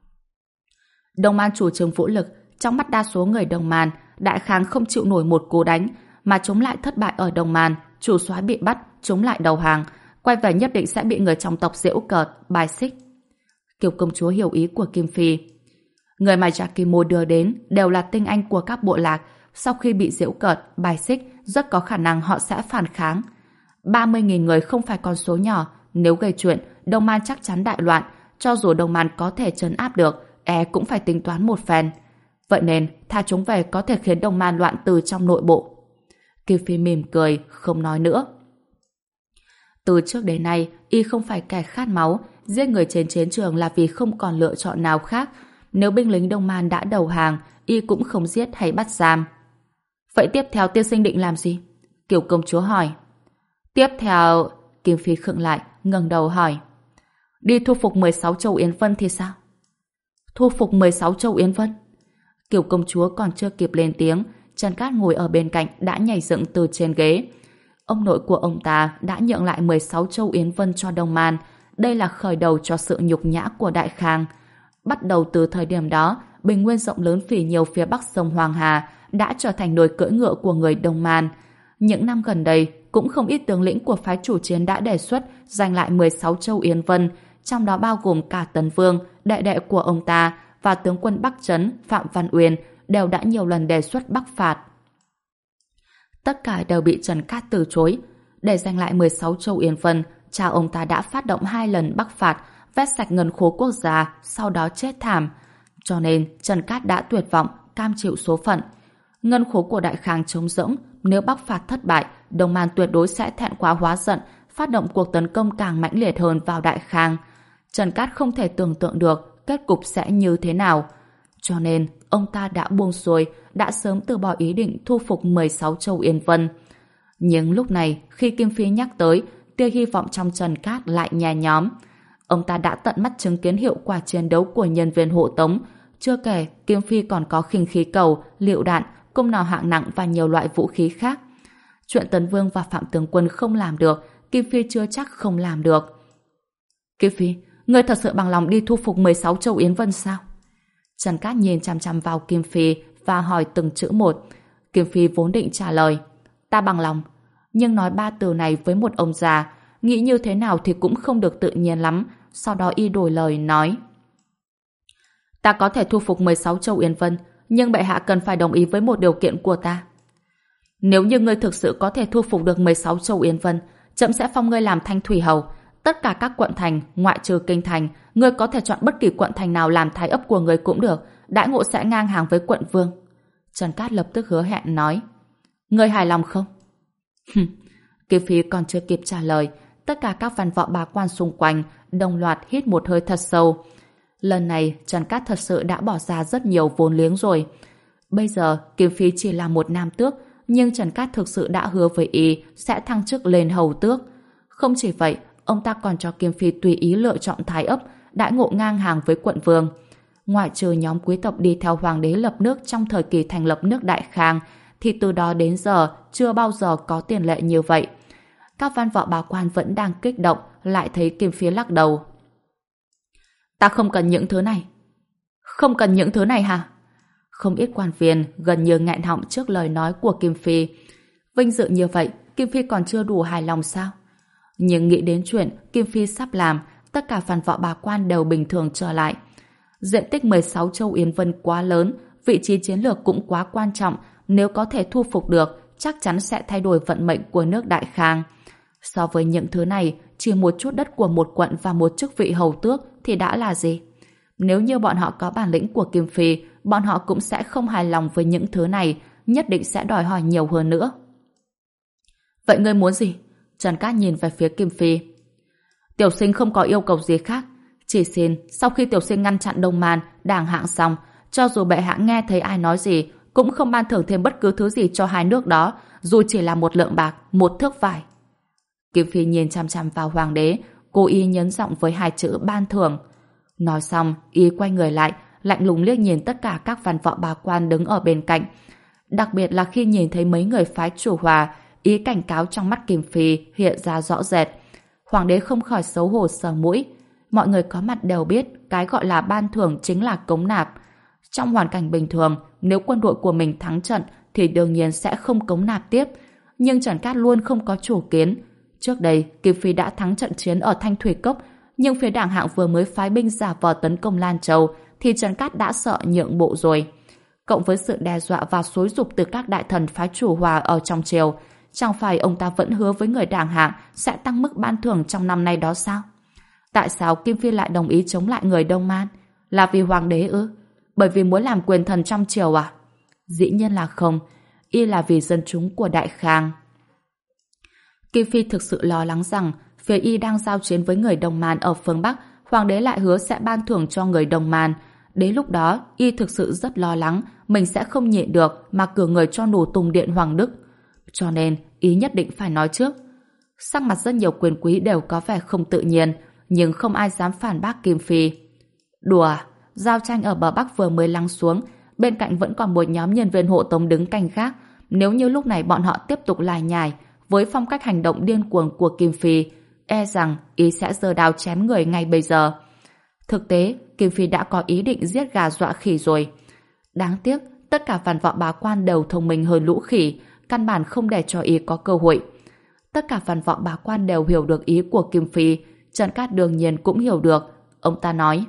Đông Man chủ trương vũ lực, trong mắt đa số người Đông Man, Đại Khang không chịu nổi một cú đánh, mà chúng lại thất bại ở Đông Man, chủ soái bị bắt, chúng lại đầu hàng, quay về nhất định sẽ bị người trong tộc giễu cợt, bài xích. Kiều công chúa hiểu ý của Kim Phi. Người mà Jakimo đưa đến đều là tinh anh của các bộ lạc, sau khi bị giễu cợt, bài xích, rất có khả năng họ sẽ phản kháng. ba mươi nghìn người không phải con số nhỏ, nếu gây chuyện, Đông Man chắc chắn đại loạn, cho dù Đông Man có thể trấn áp được, e cũng phải tính toán một phen. Vậy nên, tha chúng về có thể khiến Đông Man loạn từ trong nội bộ. Kim Phi mỉm cười, không nói nữa. Từ trước đến nay, y không phải kẻ khát máu, giết người trên chiến trường là vì không còn lựa chọn nào khác. Nếu binh lính Đông Man đã đầu hàng, y cũng không giết hay bắt giam. Vậy tiếp theo tiên sinh định làm gì? Kiều công chúa hỏi. Tiếp theo... Kim Phi khựng lại, ngẩng đầu hỏi. Đi thu phục mười sáu châu Yến Vân thì sao? Thu phục mười sáu châu Yến Vân? Kiều công chúa còn chưa kịp lên tiếng, Trần Cát ngồi ở bên cạnh đã nhảy dựng từ trên ghế. Ông nội của ông ta đã nhượng lại mười sáu châu Yến Vân cho Đông Man. Đây là khởi đầu cho sự nhục nhã của Đại Khang. Bắt đầu từ thời điểm đó, bình nguyên rộng lớn phỉ nhiều phía bắc sông Hoàng Hà đã trở thành nồi cưỡi ngựa của người Đông Man. Những năm gần đây, cũng không ít tướng lĩnh của phái chủ chiến đã đề xuất giành lại mười sáu châu Yến Vân, trong đó bao gồm cả Tấn Vương, đệ đệ của ông ta, và tướng quân Bắc Trấn, Phạm Văn Uyên, đều đã nhiều lần đề xuất bắc phạt. Tất cả đều bị Trần Cát từ chối. Để giành lại mười sáu châu Yến Vân, cha ông ta đã phát động hai lần bắc phạt, vét sạch ngân khố quốc gia, sau đó chết thảm. Cho nên Trần Cát đã tuyệt vọng, cam chịu số phận. Ngân khố của Đại Khang trống rỗng, nếu bắc phạt thất bại, Đông Man tuyệt đối sẽ thẹn quá hóa giận, phát động cuộc tấn công càng mãnh liệt hơn vào Đại Khang. Trần Cát không thể tưởng tượng được kết cục sẽ như thế nào. Cho nên, ông ta đã buông xuôi, đã sớm từ bỏ ý định thu phục mười sáu châu Yến Vân. Nhưng lúc này, khi Kim Phi nhắc tới, tia hy vọng trong Trần Cát lại nhẹ nhõm. Ông ta đã tận mắt chứng kiến hiệu quả chiến đấu của nhân viên hộ tống. Chưa kể, Kim Phi còn có khinh khí cầu, lựu đạn, cung nỏ hạng nặng và nhiều loại vũ khí khác. Chuyện Tấn Vương và Phạm Tướng Quân không làm được, Kim Phi chưa chắc không làm được. Kim Phi, ngươi thật sự bằng lòng đi thu phục mười sáu châu Yến Vân sao? Trần Cát nhìn chăm chăm vào Kim Phi và hỏi từng chữ một. Kim Phi vốn định trả lời, ta bằng lòng. Nhưng nói ba từ này với một ông già, nghĩ như thế nào thì cũng không được tự nhiên lắm. Sau đó y đổi lời nói, ta có thể thu phục mười sáu châu Yến Vân, nhưng bệ hạ cần phải đồng ý với một điều kiện của ta. Nếu như ngươi thực sự có thể thu phục được mười sáu châu Yến Vân, trẫm sẽ phong ngươi làm Thanh Thủy Hầu. Tất cả các quận thành, ngoại trừ Kinh Thành, ngươi có thể chọn bất kỳ quận thành nào làm thái ấp của ngươi cũng được, đãi ngộ sẽ ngang hàng với quận vương. Trần Cát lập tức hứa hẹn nói, ngươi hài lòng không? Kim Phi còn chưa kịp trả lời, tất cả các văn võ bá quan xung quanh đồng loạt hít một hơi thật sâu. Lần này Trần Cát thật sự đã bỏ ra rất nhiều vốn liếng rồi. Bây giờ Kim Phi chỉ là một nam tước, nhưng Trần Cát thực sự đã hứa với y sẽ thăng chức lên hầu tước. Không chỉ vậy, ông ta còn cho Kim Phi tùy ý lựa chọn thái ấp, đãi ngộ ngang hàng với quận vương. Ngoại trừ nhóm quý tộc đi theo hoàng đế lập nước trong thời kỳ thành lập nước Đại Khang, thì từ đó đến giờ chưa bao giờ có tiền lệ như vậy. Các văn võ bá quan vẫn đang kích động, lại thấy Kim Phi lắc đầu. Ta không cần những thứ này. Không cần những thứ này hả? Không ít quan viên gần như nghẹn họng trước lời nói của Kim Phi. Vinh dự như vậy, Kim Phi còn chưa đủ hài lòng sao? Nhưng nghĩ đến chuyện Kim Phi sắp làm, tất cả văn võ bá quan đều bình thường trở lại. Diện tích mười sáu châu Yến Vân quá lớn, vị trí chiến lược cũng quá quan trọng, nếu có thể thu phục được, chắc chắn sẽ thay đổi vận mệnh của nước Đại Khang. So với những thứ này, chỉ một chút đất của một quận và một chức vị hầu tước thì đã là gì? Nếu như bọn họ có bản lĩnh của Kim Phi, bọn họ cũng sẽ không hài lòng với những thứ này, nhất định sẽ đòi hỏi nhiều hơn nữa. Vậy ngươi muốn gì? Trần Cát nhìn về phía Kim Phi. Tiểu sinh không có yêu cầu gì khác, chỉ xin sau khi tiểu sinh ngăn chặn Đông Man, đảng hạng xong, cho dù bệ hạ nghe thấy ai nói gì, cũng không ban thưởng thêm bất cứ thứ gì cho hai nước đó, dù chỉ là một lượng bạc, một thước vải. Kim Phi nhìn chăm chăm vào hoàng đế, cố ý nhấn giọng với hai chữ ban thưởng. Nói xong, y quay người lại, lạnh lùng liếc nhìn tất cả các văn võ bá quan đứng ở bên cạnh. Đặc biệt là khi nhìn thấy mấy người phái chủ hòa, ý cảnh cáo trong mắt Kim Phi hiện ra rõ rệt. Hoàng đế không khỏi xấu hổ sờ mũi. Mọi người có mặt đều biết cái gọi là ban thưởng chính là cống nạp. Trong hoàn cảnh bình thường, nếu quân đội của mình thắng trận thì đương nhiên sẽ không cống nạp tiếp. Nhưng Trần Cát luôn không có chủ kiến. Trước đây, Kim Phi đã thắng trận chiến ở Thanh Thủy Cốc, nhưng phía đảng hạng vừa mới phái binh giả vờ tấn công Lan Châu thì Trần Cát đã sợ nhượng bộ rồi. Cộng với sự đe dọa và xúi giục từ các đại thần phái chủ hòa ở trong triều, chẳng phải ông ta vẫn hứa với người đảng hạng sẽ tăng mức ban thưởng trong năm nay đó sao? Tại sao Kim Phi lại đồng ý chống lại người Đông Man? Là vì hoàng đế ư? Bởi vì muốn làm quyền thần trong triều à? Dĩ nhiên là không. Y là vì dân chúng của Đại Khang. Kim Phi thực sự lo lắng rằng phía y đang giao chiến với người Đông Man ở phương Bắc, hoàng đế lại hứa sẽ ban thưởng cho người Đông Man. Đến lúc đó, y thực sự rất lo lắng mình sẽ không nhịn được mà cử người cho nổ Tùng Điện Hoàng Đức. Cho nên, y nhất định phải nói trước. Sắc mặt rất nhiều quyền quý đều có vẻ không tự nhiên, nhưng không ai dám phản bác Kim Phi. Đùa, giao tranh ở bờ Bắc vừa mới lắng xuống, bên cạnh vẫn còn một nhóm nhân viên hộ tống đứng canh gác. Nếu như lúc này bọn họ tiếp tục lải nhải, với phong cách hành động điên cuồng của Kim Phi, e rằng y sẽ giơ đao chém người ngay bây giờ. Thực tế, Kim Phi đã có ý định giết gà dọa khỉ rồi. Đáng tiếc, tất cả văn võ bá quan đều thông minh hơn lũ khỉ, căn bản không để cho y có cơ hội. Tất cả văn võ bá quan đều hiểu được ý của Kim Phi, Trần Cát đương nhiên cũng hiểu được. Ông ta nói: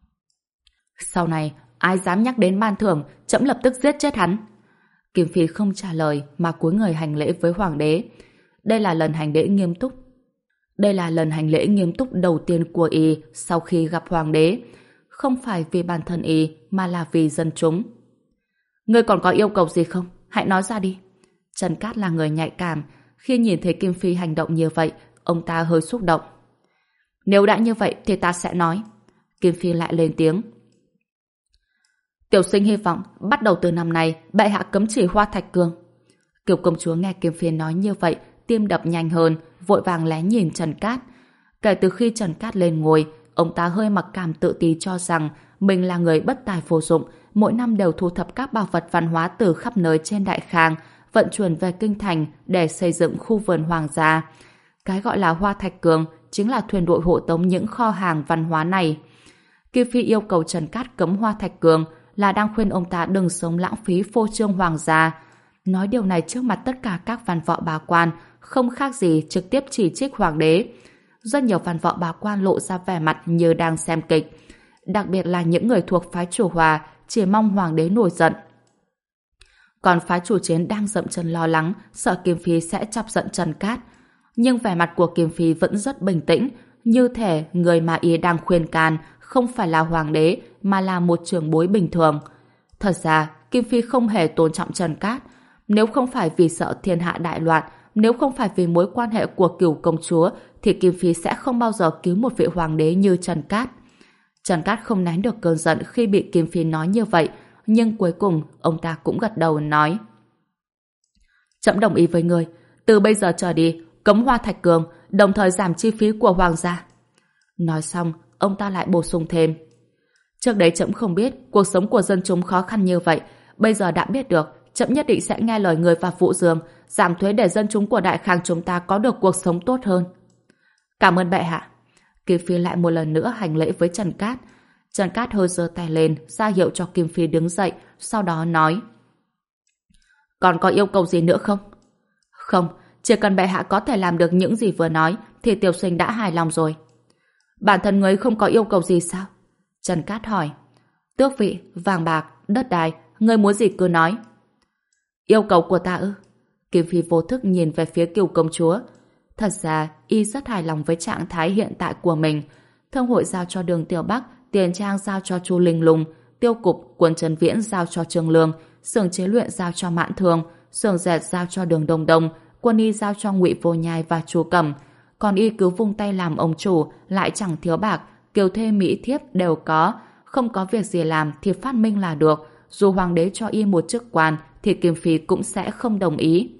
sau này, ai dám nhắc đến ban thưởng, trẫm lập tức giết chết hắn. Kim Phi không trả lời mà cúi người hành lễ với hoàng đế. Đây là lần hành lễ nghiêm túc. Đây là lần hành lễ nghiêm túc đầu tiên của y sau khi gặp hoàng đế. Không phải vì bản thân y mà là vì dân chúng. Ngươi còn có yêu cầu gì không? Hãy nói ra đi. Trần Cát là người nhạy cảm. Khi nhìn thấy Kim Phi hành động như vậy, ông ta hơi xúc động. Nếu đã như vậy thì ta sẽ nói. Kim Phi lại lên tiếng. Tiểu sinh hy vọng bắt đầu từ năm nay bệ hạ cấm chỉ Hoa Thạch Cương. Kiều công chúa nghe Kim Phi nói như vậy, tim đập nhanh hơn, vội vàng lén nhìn Trần Cát. Kể từ khi Trần Cát lên ngôi, ông ta hơi mặc cảm tự ti cho rằng mình là người bất tài vô dụng, mỗi năm đều thu thập các bảo vật văn hóa từ khắp nơi trên Đại Khang, vận chuyển về kinh thành để xây dựng khu vườn hoàng gia. Cái gọi là Hoa Thạch Cương chính là thuyền đội hộ tống những kho hàng văn hóa này. Kim Phi yêu cầu Trần Cát cấm Hoa Thạch Cương là đang khuyên ông ta đừng sống lãng phí phô trương hoàng gia. Nói điều này trước mặt tất cả các văn võ bá quan, không khác gì trực tiếp chỉ trích hoàng đế. Rất nhiều văn võ bá quan lộ ra vẻ mặt như đang xem kịch. Đặc biệt là những người thuộc phái chủ hòa chỉ mong hoàng đế nổi giận. Còn phái chủ chiến đang dậm chân lo lắng, sợ Kim Phi sẽ chọc giận Trần Cát. Nhưng vẻ mặt của Kim Phi vẫn rất bình tĩnh, như thể người mà y đang khuyên can không phải là hoàng đế mà là một trưởng bối bình thường. Thật ra, Kim Phi không hề tôn trọng Trần Cát. Nếu không phải vì sợ thiên hạ đại loạn, nếu không phải vì mối quan hệ của Cửu công chúa, thì Kim Phi sẽ không bao giờ cứu một vị hoàng đế như Trần Cát. Trần Cát không nén được cơn giận khi bị Kim Phi nói như vậy, nhưng cuối cùng ông ta cũng gật đầu nói: Trẫm đồng ý với người, từ bây giờ trở đi cấm Hoa Thạch Cường, đồng thời giảm chi phí của hoàng gia. Nói xong, ông ta lại bổ sung thêm: Trước đấy trẫm không biết cuộc sống của dân chúng khó khăn như vậy, bây giờ đã biết được, trẫm nhất định sẽ nghe lời người và Vũ Dương, giảm thuế để dân chúng của Đại Khang chúng ta có được cuộc sống tốt hơn. Cảm ơn bệ hạ. Kim Phi lại một lần nữa hành lễ với Trần Cát. Trần Cát hơi giơ tay lên ra hiệu cho Kim Phi đứng dậy, sau đó nói: Còn có yêu cầu gì nữa không? Không, chỉ cần bệ hạ có thể làm được những gì vừa nói thì tiểu sinh đã hài lòng rồi. Bản thân người không có yêu cầu gì sao? Trần Cát hỏi. Tước vị, vàng bạc, đất đai, người muốn gì cứ nói. Yêu cầu của ta ư? Kim Phi vô thức nhìn về phía Cửu công chúa. Thật ra, y rất hài lòng với trạng thái hiện tại của mình. Thương hội giao cho Đường Tiểu Bắc, tiền trang giao cho Chu Linh Lung, tiêu cục, Quân Trần Viễn giao cho Trương Lương, xưởng chế luyện giao cho Mạn Thường, xưởng dệt giao cho Đường Đông Đông, quân y giao cho Ngụy Vô Nhai và Chu Cẩm. Còn y cứ vung tay làm ông chủ, lại chẳng thiếu bạc, kiều thê mỹ thiếp đều có, không có việc gì làm thì phát minh là được. Dù hoàng đế cho y một chức quan thì Kim Phi cũng sẽ không đồng ý.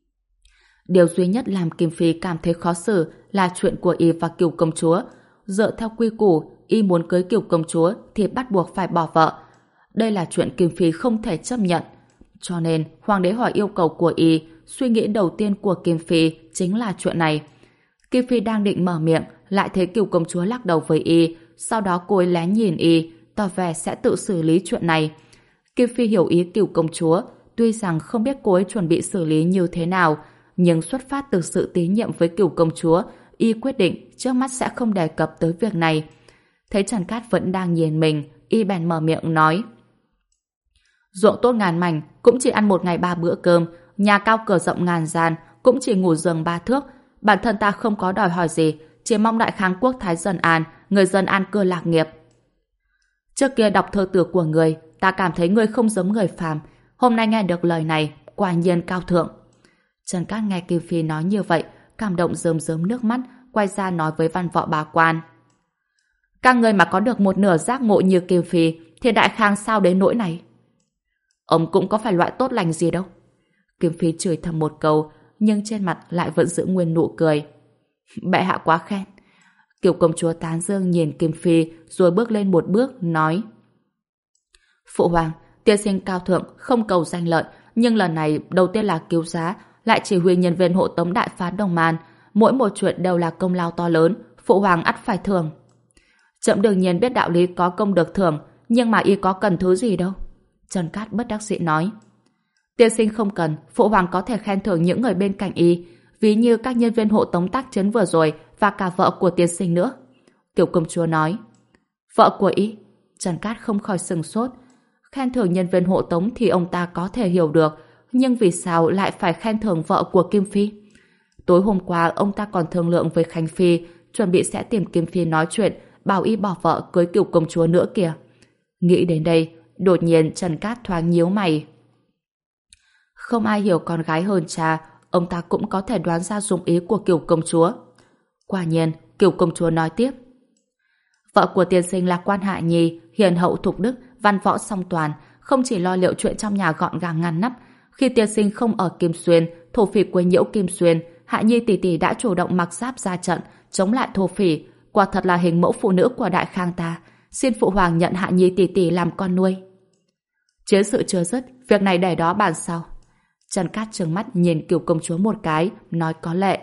Điều duy nhất làm Kim Phi cảm thấy khó xử là chuyện của y và Cửu công chúa. Dựa theo quy củ, y muốn cưới Cửu công chúa thì bắt buộc phải bỏ vợ. Đây là chuyện Kim Phi không thể chấp nhận. Cho nên, hoàng đế hỏi yêu cầu của y, suy nghĩ đầu tiên của Kim Phi chính là chuyện này. Kim Phi đang định mở miệng, lại thấy Cửu công chúa lắc đầu với y, sau đó cô ấy lén nhìn y, tỏ vẻ sẽ tự xử lý chuyện này. Kim Phi hiểu ý Cửu công chúa, tuy rằng không biết cô ấy chuẩn bị xử lý như thế nào, nhưng xuất phát từ sự tín nhiệm với Cửu công chúa, y quyết định trước mắt sẽ không đề cập tới việc này. Thấy Trần Cát vẫn đang nhìn mình, y bèn mở miệng nói: Ruộng tốt ngàn mảnh cũng chỉ ăn một ngày ba bữa cơm, nhà cao cửa rộng ngàn gian cũng chỉ ngủ giường ba thước. Bản thân ta không có đòi hỏi gì, chỉ mong Đại Khang quốc thái dân an, người dân an cư lạc nghiệp. Trước kia đọc thơ từ của người, ta cảm thấy người không giống người phàm. Hôm nay nghe được lời này, quả nhiên cao thượng. Trần Cát nghe Kim Phi nói như vậy, cảm động rơm rớm nước mắt, quay ra nói với văn võ bá quan: Các người mà có được một nửa giác ngộ như Kim Phi, thì Đại Khang sao đến nỗi này? Ông cũng có phải loại tốt lành gì đâu. Kim Phi chửi thầm một câu, nhưng trên mặt lại vẫn giữ nguyên nụ cười. Bệ hạ quá khen. Cửu công chúa tán dương nhìn Kim Phi, rồi bước lên một bước, nói: Phụ hoàng, tiên sinh cao thượng, không cầu danh lợi, nhưng lần này đầu tiên là cứu giá, lại chỉ huy nhân viên hộ tống đại phá Đông Man. Mỗi một chuyện đều là công lao to lớn, phụ hoàng ắt phải thưởng. Trẫm đương nhiên biết đạo lý có công được thưởng, nhưng mà y có cần thứ gì đâu. Trần Cát bất đắc dĩ nói: Tiên sinh không cần, phụ hoàng có thể khen thưởng những người bên cạnh y, ví như các nhân viên hộ tống tác chiến vừa rồi và cả vợ của tiên sinh nữa. Tiểu công chúa nói: Vợ của y? Trần Cát không khỏi sừng sốt. Khen thưởng nhân viên hộ tống thì ông ta có thể hiểu được, nhưng vì sao lại phải khen thưởng vợ của Kim Phi? Tối hôm qua ông ta còn thương lượng với Khánh Phi, chuẩn bị sẽ tìm Kim Phi nói chuyện, bảo y bỏ vợ cưới Cửu công chúa nữa kìa. Nghĩ đến đây, đột nhiên Trần Cát thoáng nhíu mày. Không ai hiểu con gái hơn cha, ông ta cũng có thể đoán ra dụng ý của Cửu công chúa. Quả nhiên, Cửu công chúa nói tiếp: Vợ của tiên sinh là quan hạ nhi, hiền hậu thục đức, văn võ song toàn, không chỉ lo liệu chuyện trong nhà gọn gàng ngăn nắp. Khi tiên sinh không ở Kim Xuyên, thổ phỉ quấy nhiễu Kim Xuyên, hạ nhi tỷ tỷ đã chủ động mặc giáp ra trận, chống lại thổ phỉ. Quả thật là hình mẫu phụ nữ của Đại Khang ta. Xin phụ hoàng nhận hạ nhi tỷ tỷ làm con nuôi. Chiến sự chưa dứt, việc này để đó bàn sau. Trần Cát trừng mắt nhìn Cửu công chúa một cái, nói có lệ.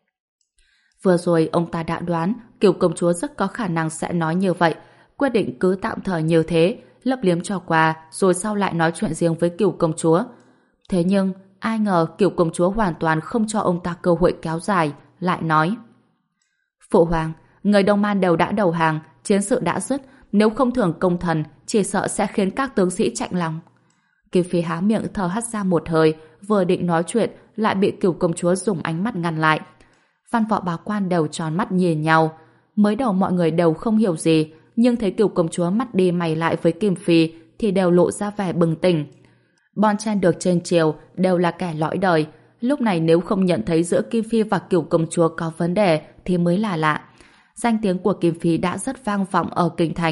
Vừa rồi ông ta đã đoán Cửu công chúa rất có khả năng sẽ nói như vậy, quyết định cứ tạm thời như thế, lấp liếm cho qua, rồi sau lại nói chuyện riêng với Cửu công chúa. Thế nhưng, ai ngờ Cửu công chúa hoàn toàn không cho ông ta cơ hội kéo dài, lại nói: Phụ hoàng, người Đông Man đều đã đầu hàng, chiến sự đã dứt, nếu không thưởng công thần, chỉ sợ sẽ khiến các tướng sĩ chạnh lòng. Kim Phi há miệng thở hắt ra một hơi, vừa định nói chuyện, lại bị Cửu công chúa dùng ánh mắt ngăn lại. Văn võ bá quan đều tròn mắt nhìn nhau. Mới đầu mọi người đều không hiểu gì, nhưng thấy Cửu công chúa mắt đi mày lại với Kim Phi thì đều lộ ra vẻ bừng tỉnh. Bon chen được trên triều đều là kẻ lõi đời, lúc này nếu không nhận thấy giữa Kim Phi và Cửu công chúa có vấn đề thì mới là lạ. Danh tiếng của Kim Phi đã rất vang vọng ở kinh thành,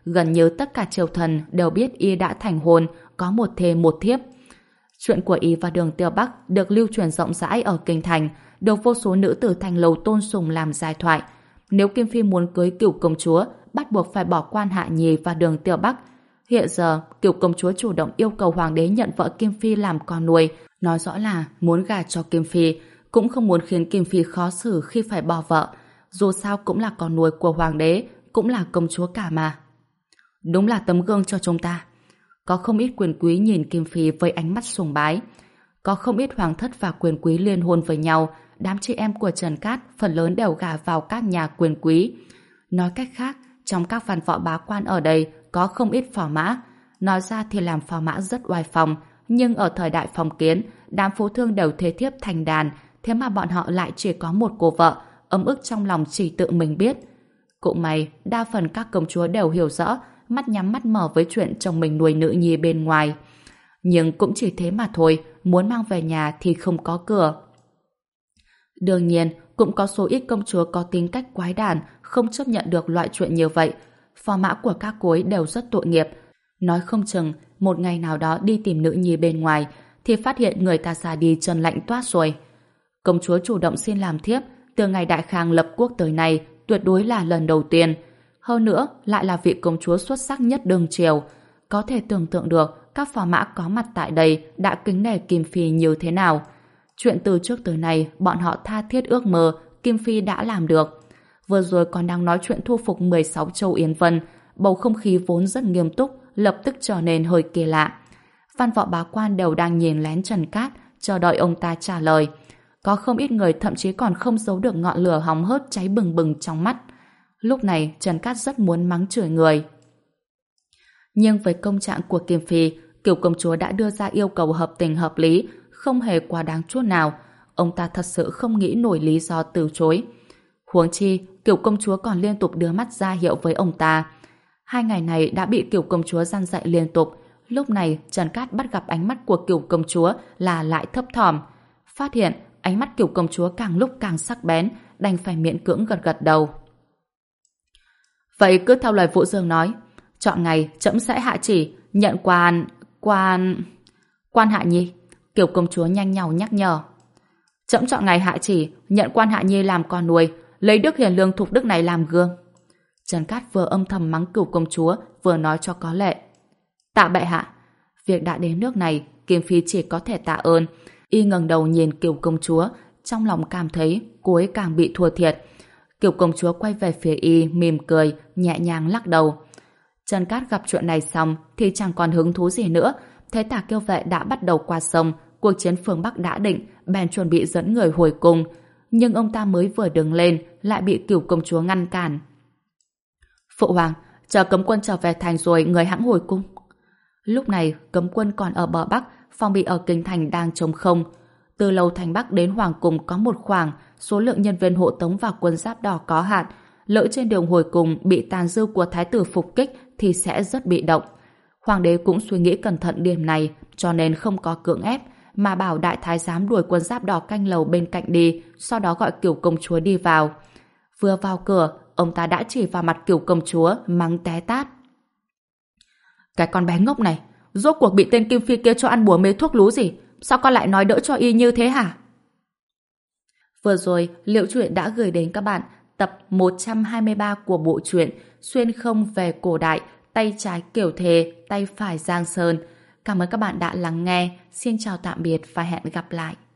gần như tất cả triều thần đều biết y đã thành hôn, có một thê một thiếp. Chuyện của y và Đường Tiêu Bắc được lưu truyền rộng rãi ở kinh thành, được vô số nữ tử thành lầu tôn sùng làm giai thoại. Nếu Kim Phi muốn cưới Cửu công chúa, bắt buộc phải bỏ Quan Hạ Nhi và Đường Tiêu Bắc. Hiện giờ, Cửu công chúa chủ động yêu cầu hoàng đế nhận vợ Kim Phi làm con nuôi, nói rõ là muốn gả cho Kim Phi, cũng không muốn khiến Kim Phi khó xử khi phải bỏ vợ. Dù sao cũng là con nuôi của hoàng đế, cũng là công chúa cả mà. Đúng là tấm gương cho chúng ta. Có không ít quyền quý nhìn Kim Phi với ánh mắt sùng bái. Có không ít hoàng thất và quyền quý liên hôn với nhau, đám chị em của Trần Cát phần lớn đều gả vào các nhà quyền quý. Nói cách khác, trong các văn võ bá quan ở đây có không ít phò mã. Nói ra thì làm phò mã rất oai phong, nhưng ở thời đại phong kiến, đám phú thương đều thế thiếp thành đàn, thế mà bọn họ lại chỉ có một cô vợ, ấm ức trong lòng chỉ tự mình biết. Cũng may, đa phần các công chúa đều hiểu rõ, mắt nhắm mắt mở với chuyện chồng mình nuôi nữ nhi bên ngoài. Nhưng cũng chỉ thế mà thôi, muốn mang về nhà thì không có cửa. Đương nhiên, cũng có số ít công chúa có tính cách quái đản, không chấp nhận được loại chuyện như vậy. Phò mã của các cô ấy đều rất tội nghiệp. Nói không chừng, một ngày nào đó đi tìm nữ nhi bên ngoài, thì phát hiện người ta ra đi chân lạnh toát rồi. Công chúa chủ động xin làm thiếp, từ ngày Đại Khang lập quốc tới nay, tuyệt đối là lần đầu tiên. Hơn nữa, lại là vị công chúa xuất sắc nhất đương triều. Có thể tưởng tượng được các phò mã có mặt tại đây đã kính nể Kim Phi như thế nào. Chuyện từ trước tới nay, bọn họ tha thiết ước mơ, Kim Phi đã làm được. Vừa rồi còn đang nói chuyện thu phục mười sáu châu Yến Vân, bầu không khí vốn rất nghiêm túc, lập tức trở nên hơi kỳ lạ. Văn võ bá quan đều đang nhìn lén Trần Cát, chờ đợi ông ta trả lời. Có không ít người thậm chí còn không giấu được ngọn lửa hóng hớt cháy bừng bừng trong mắt. Lúc này Trần Cát rất muốn mắng chửi người. Nhưng với công trạng của Kim Phi, Cửu công chúa đã đưa ra yêu cầu hợp tình hợp lý, không hề quá đáng chút nào. Ông ta thật sự không nghĩ nổi lý do từ chối. Huống chi, Cửu công chúa còn liên tục đưa mắt ra hiệu với ông ta. Hai ngày này đã bị Cửu công chúa gian dạy liên tục. Lúc này Trần Cát bắt gặp ánh mắt của Cửu công chúa là lại thấp thỏm. Phát hiện ánh mắt Cửu công chúa càng lúc càng sắc bén, đành phải miễn cưỡng gật gật đầu. Vậy cứ theo lời Vũ Dương nói, chọn ngày trẫm sẽ hạ chỉ nhận quan quan quan Hạ Nhi. Cửu công chúa nhanh nhảu nhắc nhở. Trẫm chọn ngày hạ chỉ nhận Quan Hạ Nhi làm con nuôi, lấy đức hiền lương thục đức này làm gương. Trần Cát vừa âm thầm mắng Cửu công chúa, vừa nói cho có lệ. Tạ bệ hạ. Việc đã đến nước này, Kim Phi chỉ có thể tạ ơn. Y ngẩng đầu nhìn Cửu công chúa, trong lòng cảm thấy cô ấy càng bị thua thiệt. Cửu công chúa quay về phía y, mỉm cười, nhẹ nhàng lắc đầu. Trần Cát gặp chuyện này xong thì chẳng còn hứng thú gì nữa. Thấy Tả Kiêu vệ đã bắt đầu qua sông, cuộc chiến phương Bắc đã định, bèn chuẩn bị dẫn người hồi cung. Nhưng ông ta mới vừa đứng lên, lại bị Cửu công chúa ngăn cản. Phụ hoàng, chờ cấm quân trở về thành rồi người hãng hồi cung. Lúc này, cấm quân còn ở bờ Bắc, phòng bị ở kinh thành đang trống không. Từ Lầu Thành Bắc đến Hoàng Cung có một khoảng, số lượng nhân viên hộ tống và quân giáp đỏ có hạn. Lỡ trên đường hồi cung bị tàn dư của thái tử phục kích thì sẽ rất bị động. Hoàng đế cũng suy nghĩ cẩn thận điểm này, cho nên không có cưỡng ép, mà bảo đại thái giám đuổi quân giáp đỏ canh lầu bên cạnh đi, sau đó gọi Cửu công chúa đi vào. Vừa vào cửa, ông ta đã chỉ vào mặt Cửu công chúa, mắng té tát. Cái con bé ngốc này, rốt cuộc bị tên Kim Phi kia cho ăn bùa mê thuốc lú gì? Sao con lại nói đỡ cho y như thế hả? Vừa rồi, Liễu Truyện đã gửi đến các bạn tập một trăm hai mươi ba của bộ truyện Xuyên không về cổ đại, tay trái Kiều Thề, tay phải Giang Sơn. Cảm ơn các bạn đã lắng nghe. Xin chào tạm biệt và hẹn gặp lại.